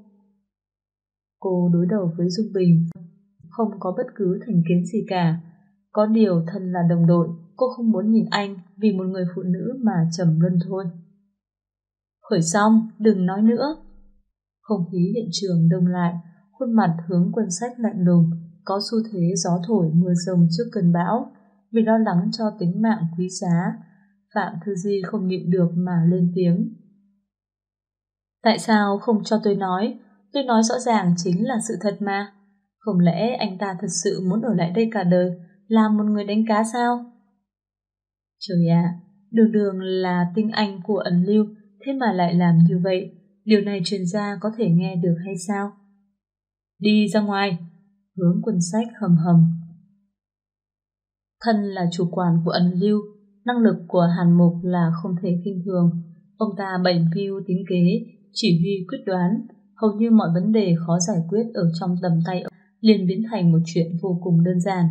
Cô đối đầu với Dung Bình, không có bất cứ thành kiến gì cả. Có điều thân là đồng đội, cô không muốn nhìn anh vì một người phụ nữ mà trầm luân thôi. Khởi Xong, đừng nói nữa. Không khí hiện trường đông lại, khuôn mặt Hướng Quân Sách lạnh lùng, có xu thế gió thổi mưa rông trước cơn bão. Vì lo lắng cho tính mạng quý giá, Phạm Thư Di không nhịn được mà lên tiếng. Tại sao không cho tôi nói? Tôi nói rõ ràng chính là sự thật mà. Không lẽ anh ta thật sự muốn ở lại đây cả đời, làm một người đánh cá sao? Trời ạ, đường đường là tinh anh của ẩn lưu, thế mà lại làm như vậy. Điều này truyền ra có thể nghe được hay sao? Đi ra ngoài, Hướng Quân Sách hầm hầm. Thân là chủ quản của ẩn lưu, năng lực của Hàn Mục là không thể khinh thường. Ông ta bày mưu tính kế, chỉ huy quyết đoán, hầu như mọi vấn đề khó giải quyết ở trong tầm tay ông liền biến thành một chuyện vô cùng đơn giản.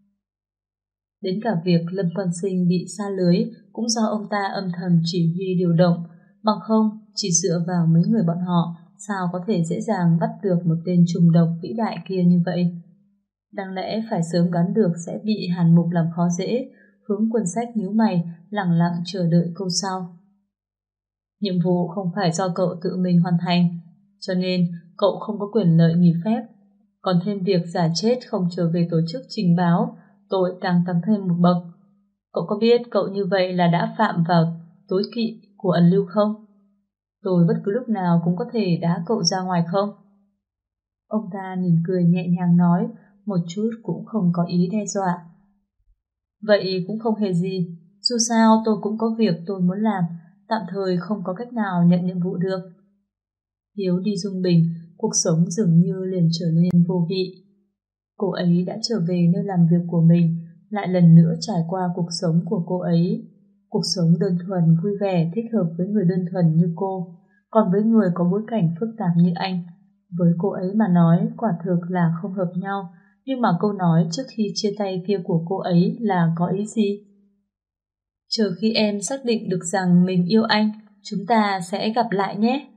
Đến cả việc Lâm Quan Sinh bị sa lưới cũng do ông ta âm thầm chỉ huy điều động, bằng không chỉ dựa vào mấy người bọn họ sao có thể dễ dàng bắt được một tên trùng độc vĩ đại kia như vậy. Đáng lẽ phải sớm đoán được sẽ bị Hàn Mục làm khó dễ. Hướng Quân Sách nhíu mày, lẳng lặng chờ đợi câu sau. Nhiệm vụ không phải do cậu tự mình hoàn thành, cho nên cậu không có quyền lợi nghỉ phép. Còn thêm việc giả chết không trở về tổ chức trình báo, tội càng tăng thêm một bậc. Cậu có biết cậu như vậy là đã phạm vào tối kỵ của ẩn lưu không? Tôi bất cứ lúc nào cũng có thể đá cậu ra ngoài không? Ông ta mỉm cười nhẹ nhàng nói, một chút cũng không có ý đe dọa. Vậy cũng không hề gì, dù sao tôi cũng có việc tôi muốn làm, tạm thời không có cách nào nhận nhiệm vụ được. Hiếu đi Dung Bình, cuộc sống dường như liền trở nên vô vị. Cô ấy đã trở về nơi làm việc của mình, lại lần nữa trải qua cuộc sống của cô ấy. Cuộc sống đơn thuần vui vẻ thích hợp với người đơn thuần như cô, còn với người có bối cảnh phức tạp như anh, với cô ấy mà nói quả thực là không hợp nhau. Nhưng mà câu nói trước khi chia tay kia của cô ấy là có ý gì? Chờ khi em xác định được rằng mình yêu anh, chúng ta sẽ gặp lại nhé.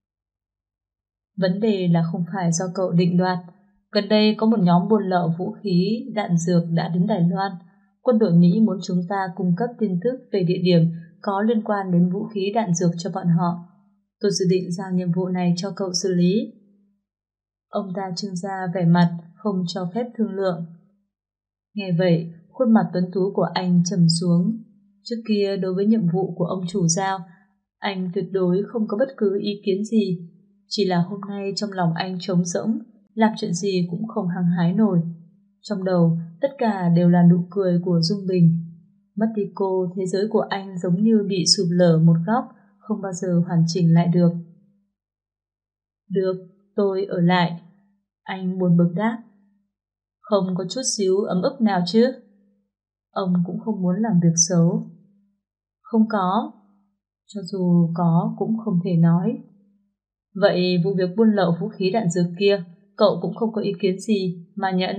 Vấn đề là không phải do cậu định đoạt. Gần đây có một nhóm buôn lậu vũ khí, đạn dược đã đến Đài Loan. Quân đội Mỹ muốn chúng ta cung cấp tin tức về địa điểm có liên quan đến vũ khí đạn dược cho bọn họ. Tôi dự định giao nhiệm vụ này cho cậu xử lý. Ông ta trưng ra vẻ mặt không cho phép thương lượng. Nghe vậy, khuôn mặt tuấn tú của anh trầm xuống. Trước kia đối với nhiệm vụ của ông chủ giao, anh tuyệt đối không có bất cứ ý kiến gì. Chỉ là hôm nay trong lòng anh trống rỗng, làm chuyện gì cũng không hăng hái nổi. Trong đầu, tất cả đều là nụ cười của Dung Bình. Mất đi cô, thế giới của anh giống như bị sụp lở một góc, không bao giờ hoàn chỉnh lại được. Được, tôi ở lại. Anh buồn bực đáp. Không có chút xíu ấm ức nào chứ? Ông cũng không muốn làm việc xấu. Không có. Cho dù có cũng không thể nói. Vậy vụ việc buôn lậu vũ khí đạn dược kia, cậu cũng không có ý kiến gì mà nhận?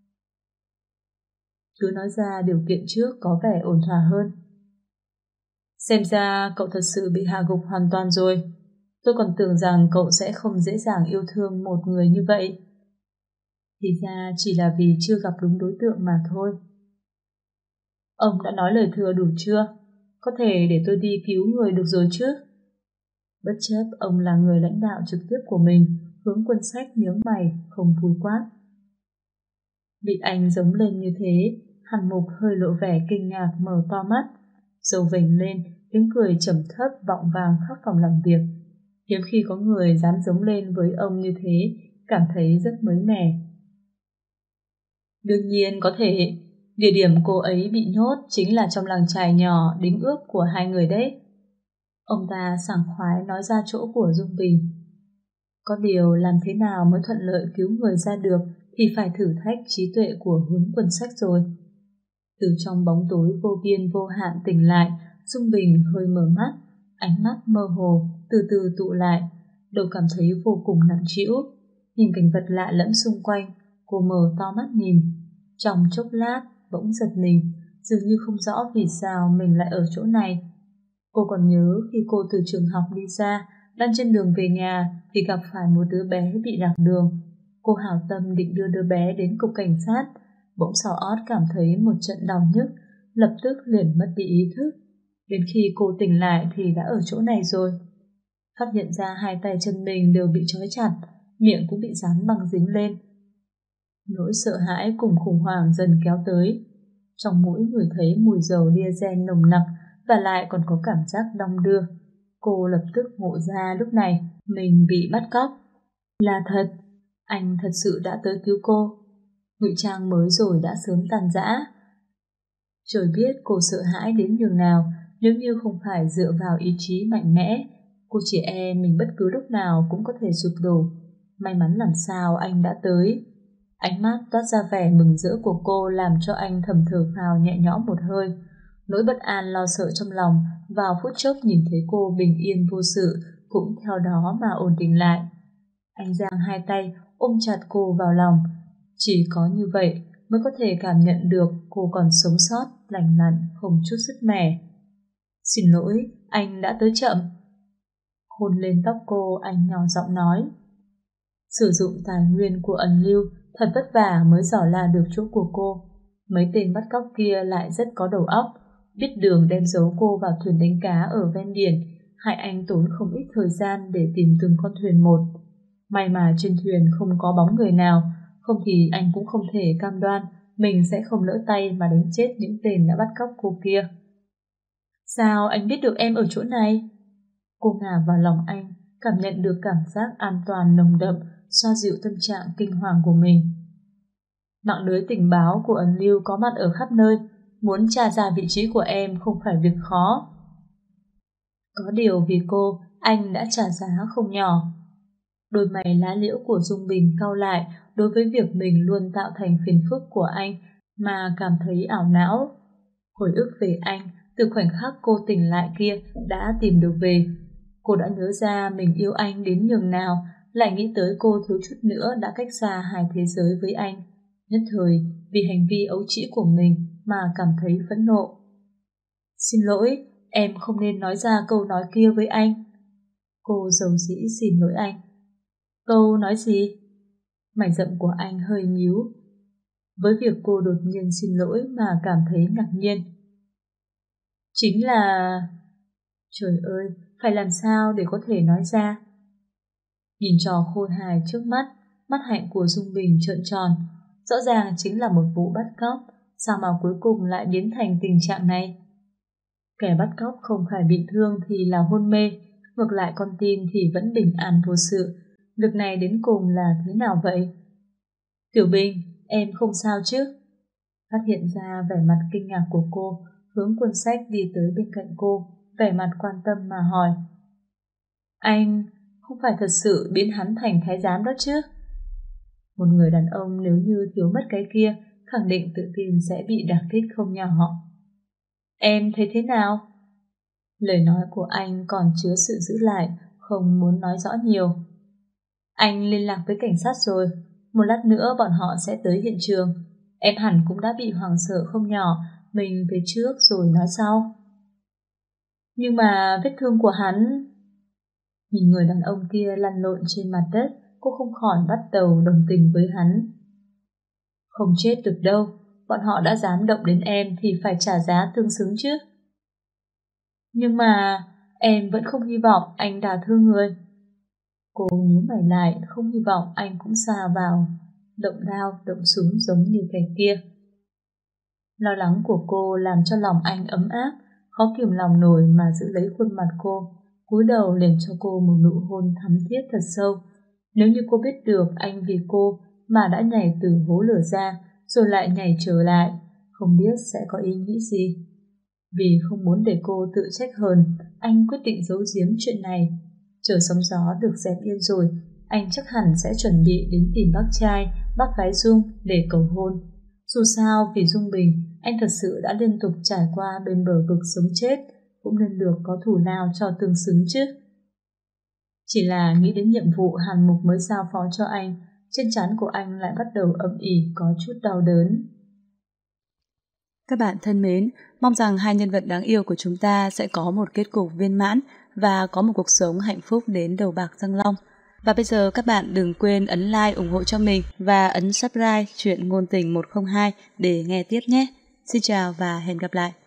Cứ nói ra điều kiện trước có vẻ ổn thỏa hơn. Xem ra cậu thật sự bị hạ gục hoàn toàn rồi. Tôi còn tưởng rằng cậu sẽ không dễ dàng yêu thương một người như vậy. Thì ra chỉ là vì chưa gặp đúng đối tượng mà thôi. Ông đã nói lời thừa đủ chưa? Có thể để tôi đi cứu người được rồi chứ? Bất chấp ông là người lãnh đạo trực tiếp của mình, Hướng Quân Sách nhướng mày, không vui quát. Bị anh giống lên như thế, Hàn Mục hơi lộ vẻ kinh ngạc mở to mắt, râu vểnh lên, tiếng cười trầm thấp vọng vang khắp phòng làm việc. Hiếm khi có người dám giống lên với ông như thế, cảm thấy rất mới mẻ. Đương nhiên có thể, địa điểm cô ấy bị nhốt chính là trong làng chài nhỏ đính ước của hai người đấy. Ông ta sảng khoái nói ra chỗ của Dung Bình. Có điều làm thế nào mới thuận lợi cứu người ra được thì phải thử thách trí tuệ của Hướng Quân Sách rồi. Từ trong bóng tối vô biên vô hạn tỉnh lại, Dung Bình hơi mở mắt, ánh mắt mơ hồ, từ từ tụ lại, đầu cảm thấy vô cùng nặng trĩu. Nhìn cảnh vật lạ lẫm xung quanh, cô mở to mắt nhìn. Trong chốc lát, bỗng giật mình, dường như không rõ vì sao mình lại ở chỗ này. Cô còn nhớ khi cô từ trường học đi ra, đang trên đường về nhà thì gặp phải một đứa bé bị lạc đường. Cô hảo tâm định đưa đứa bé đến cục cảnh sát, bỗng sau ót cảm thấy một trận đau nhức, lập tức liền mất đi ý thức. Đến khi cô tỉnh lại thì đã ở chỗ này rồi. Phát hiện ra hai tay chân mình đều bị trói chặt, miệng cũng bị dán băng dính lên. Nỗi sợ hãi cùng khủng hoảng dần kéo tới. Trong mũi người thấy mùi dầu diesel nồng nặc và lại còn có cảm giác đong đưa. Cô lập tức ngộ ra lúc này mình bị bắt cóc. Là thật, anh thật sự đã tới cứu cô. Ngụy trang mới rồi đã sớm tan rã. Trời biết cô sợ hãi đến nhường nào nếu như không phải dựa vào ý chí mạnh mẽ. Cô chỉ mình bất cứ lúc nào cũng có thể sụp đổ. May mắn làm sao anh đã tới. Ánh mắt toát ra vẻ mừng rỡ của cô làm cho anh thầm thở phào nhẹ nhõm một hơi. Nỗi bất an lo sợ trong lòng vào phút chốc nhìn thấy cô bình yên vô sự cũng theo đó mà ổn định lại. Anh giang hai tay ôm chặt cô vào lòng. Chỉ có như vậy mới có thể cảm nhận được cô còn sống sót, lành lặn, không chút sứt mẻ. Xin lỗi, anh đã tới chậm. Hôn lên tóc cô, anh nhỏ giọng nói. Sử dụng tài nguyên của ẩn lưu thật vất vả mới dò la được chỗ của cô. Mấy tên bắt cóc kia lại rất có đầu óc, biết đường đem giấu cô vào thuyền đánh cá ở ven biển, hại anh tốn không ít thời gian để tìm từng con thuyền một. May mà trên thuyền không có bóng người nào, không thì anh cũng không thể cam đoan mình sẽ không lỡ tay mà đánh chết những tên đã bắt cóc cô kia. Sao anh biết được em ở chỗ này? Cô ngả vào lòng anh, cảm nhận được cảm giác an toàn nồng đậm, xoa dịu tâm trạng kinh hoàng của mình. Mạng lưới tình báo của ẩn lưu có mặt ở khắp nơi, muốn tra ra vị trí của em không phải việc khó. Có điều vì cô, anh đã trả giá không nhỏ. Đôi mày lá liễu của Dung Bình cau lại đối với việc mình luôn tạo thành phiền phức của anh mà cảm thấy ảo não. Hồi ức về anh, từ khoảnh khắc cô tỉnh lại kia đã tìm được về. Cô đã nhớ ra mình yêu anh đến nhường nào, lại nghĩ tới cô thiếu chút nữa đã cách xa hai thế giới với anh. Nhất thời, vì hành vi ấu trĩ của mình mà cảm thấy phẫn nộ. Xin lỗi, em không nên nói ra câu nói kia với anh. Cô dầu dĩ xin lỗi anh. Câu nói gì? Mày rậm của anh hơi nhíu. Với việc cô đột nhiên xin lỗi mà cảm thấy ngạc nhiên. Chính là... Trời ơi, phải làm sao để có thể nói ra? Nhìn trò khôi hài trước mắt, mắt hạnh của Dung Bình trợn tròn. Rõ ràng chính là một vụ bắt cóc, sao mà cuối cùng lại biến thành tình trạng này? Kẻ bắt cóc không phải bị thương thì là hôn mê, ngược lại con tin thì vẫn bình an vô sự. Việc này đến cùng là thế nào vậy? Tiểu Bình, em không sao chứ? Phát hiện ra vẻ mặt kinh ngạc của cô, Hướng Quân Sách đi tới bên cạnh cô, vẻ mặt quan tâm mà hỏi. Anh không phải thật sự biến hắn thành thái giám đó chứ? Một người đàn ông nếu như thiếu mất cái kia, khẳng định tự tin sẽ bị đả kích không nhỏ. Em thấy thế nào? Lời nói của anh còn chứa sự giữ lại, không muốn nói rõ nhiều. Anh liên lạc với cảnh sát rồi, một lát nữa bọn họ sẽ tới hiện trường. Em hẳn cũng đã bị hoảng sợ không nhỏ, mình về trước rồi nói sau. Nhưng mà vết thương của hắn... Nhìn người đàn ông kia lăn lộn trên mặt đất, cô không khỏi bắt đầu đồng tình với hắn. Không chết được đâu, bọn họ đã dám động đến em thì phải trả giá tương xứng chứ. Nhưng mà em vẫn không hy vọng anh đả thương người. Cô nhíu mày lại, không hy vọng anh cũng sa vào động đao, động súng giống như kẻ kia. Lo lắng của cô làm cho lòng anh ấm áp, khó kìm lòng nổi mà giữ lấy khuôn mặt cô, cúi đầu liền cho cô một nụ hôn thắm thiết thật sâu. Nếu như cô biết được anh vì cô mà đã nhảy từ hố lửa ra, rồi lại nhảy trở lại, không biết sẽ có ý nghĩ gì. Vì không muốn để cô tự trách hờn, anh quyết định giấu giếm chuyện này. Chờ sóng gió được dẹp yên rồi, anh chắc hẳn sẽ chuẩn bị đến tìm bác trai, bác gái Dung để cầu hôn. Dù sao vì Dung Bình, anh thật sự đã liên tục trải qua bên bờ vực sống chết, cũng nên được có thù lao cho tương xứng chứ. Chỉ là nghĩ đến nhiệm vụ Hàn Mục mới giao phó cho anh, trên trán của anh lại bắt đầu ầm ỉ có chút đau đớn. Các bạn thân mến, mong rằng hai nhân vật đáng yêu của chúng ta sẽ có một kết cục viên mãn và có một cuộc sống hạnh phúc đến đầu bạc răng long. Và bây giờ các bạn đừng quên ấn like ủng hộ cho mình và ấn subscribe Chuyện Ngôn Tình 102 để nghe tiếp nhé. Xin chào và hẹn gặp lại.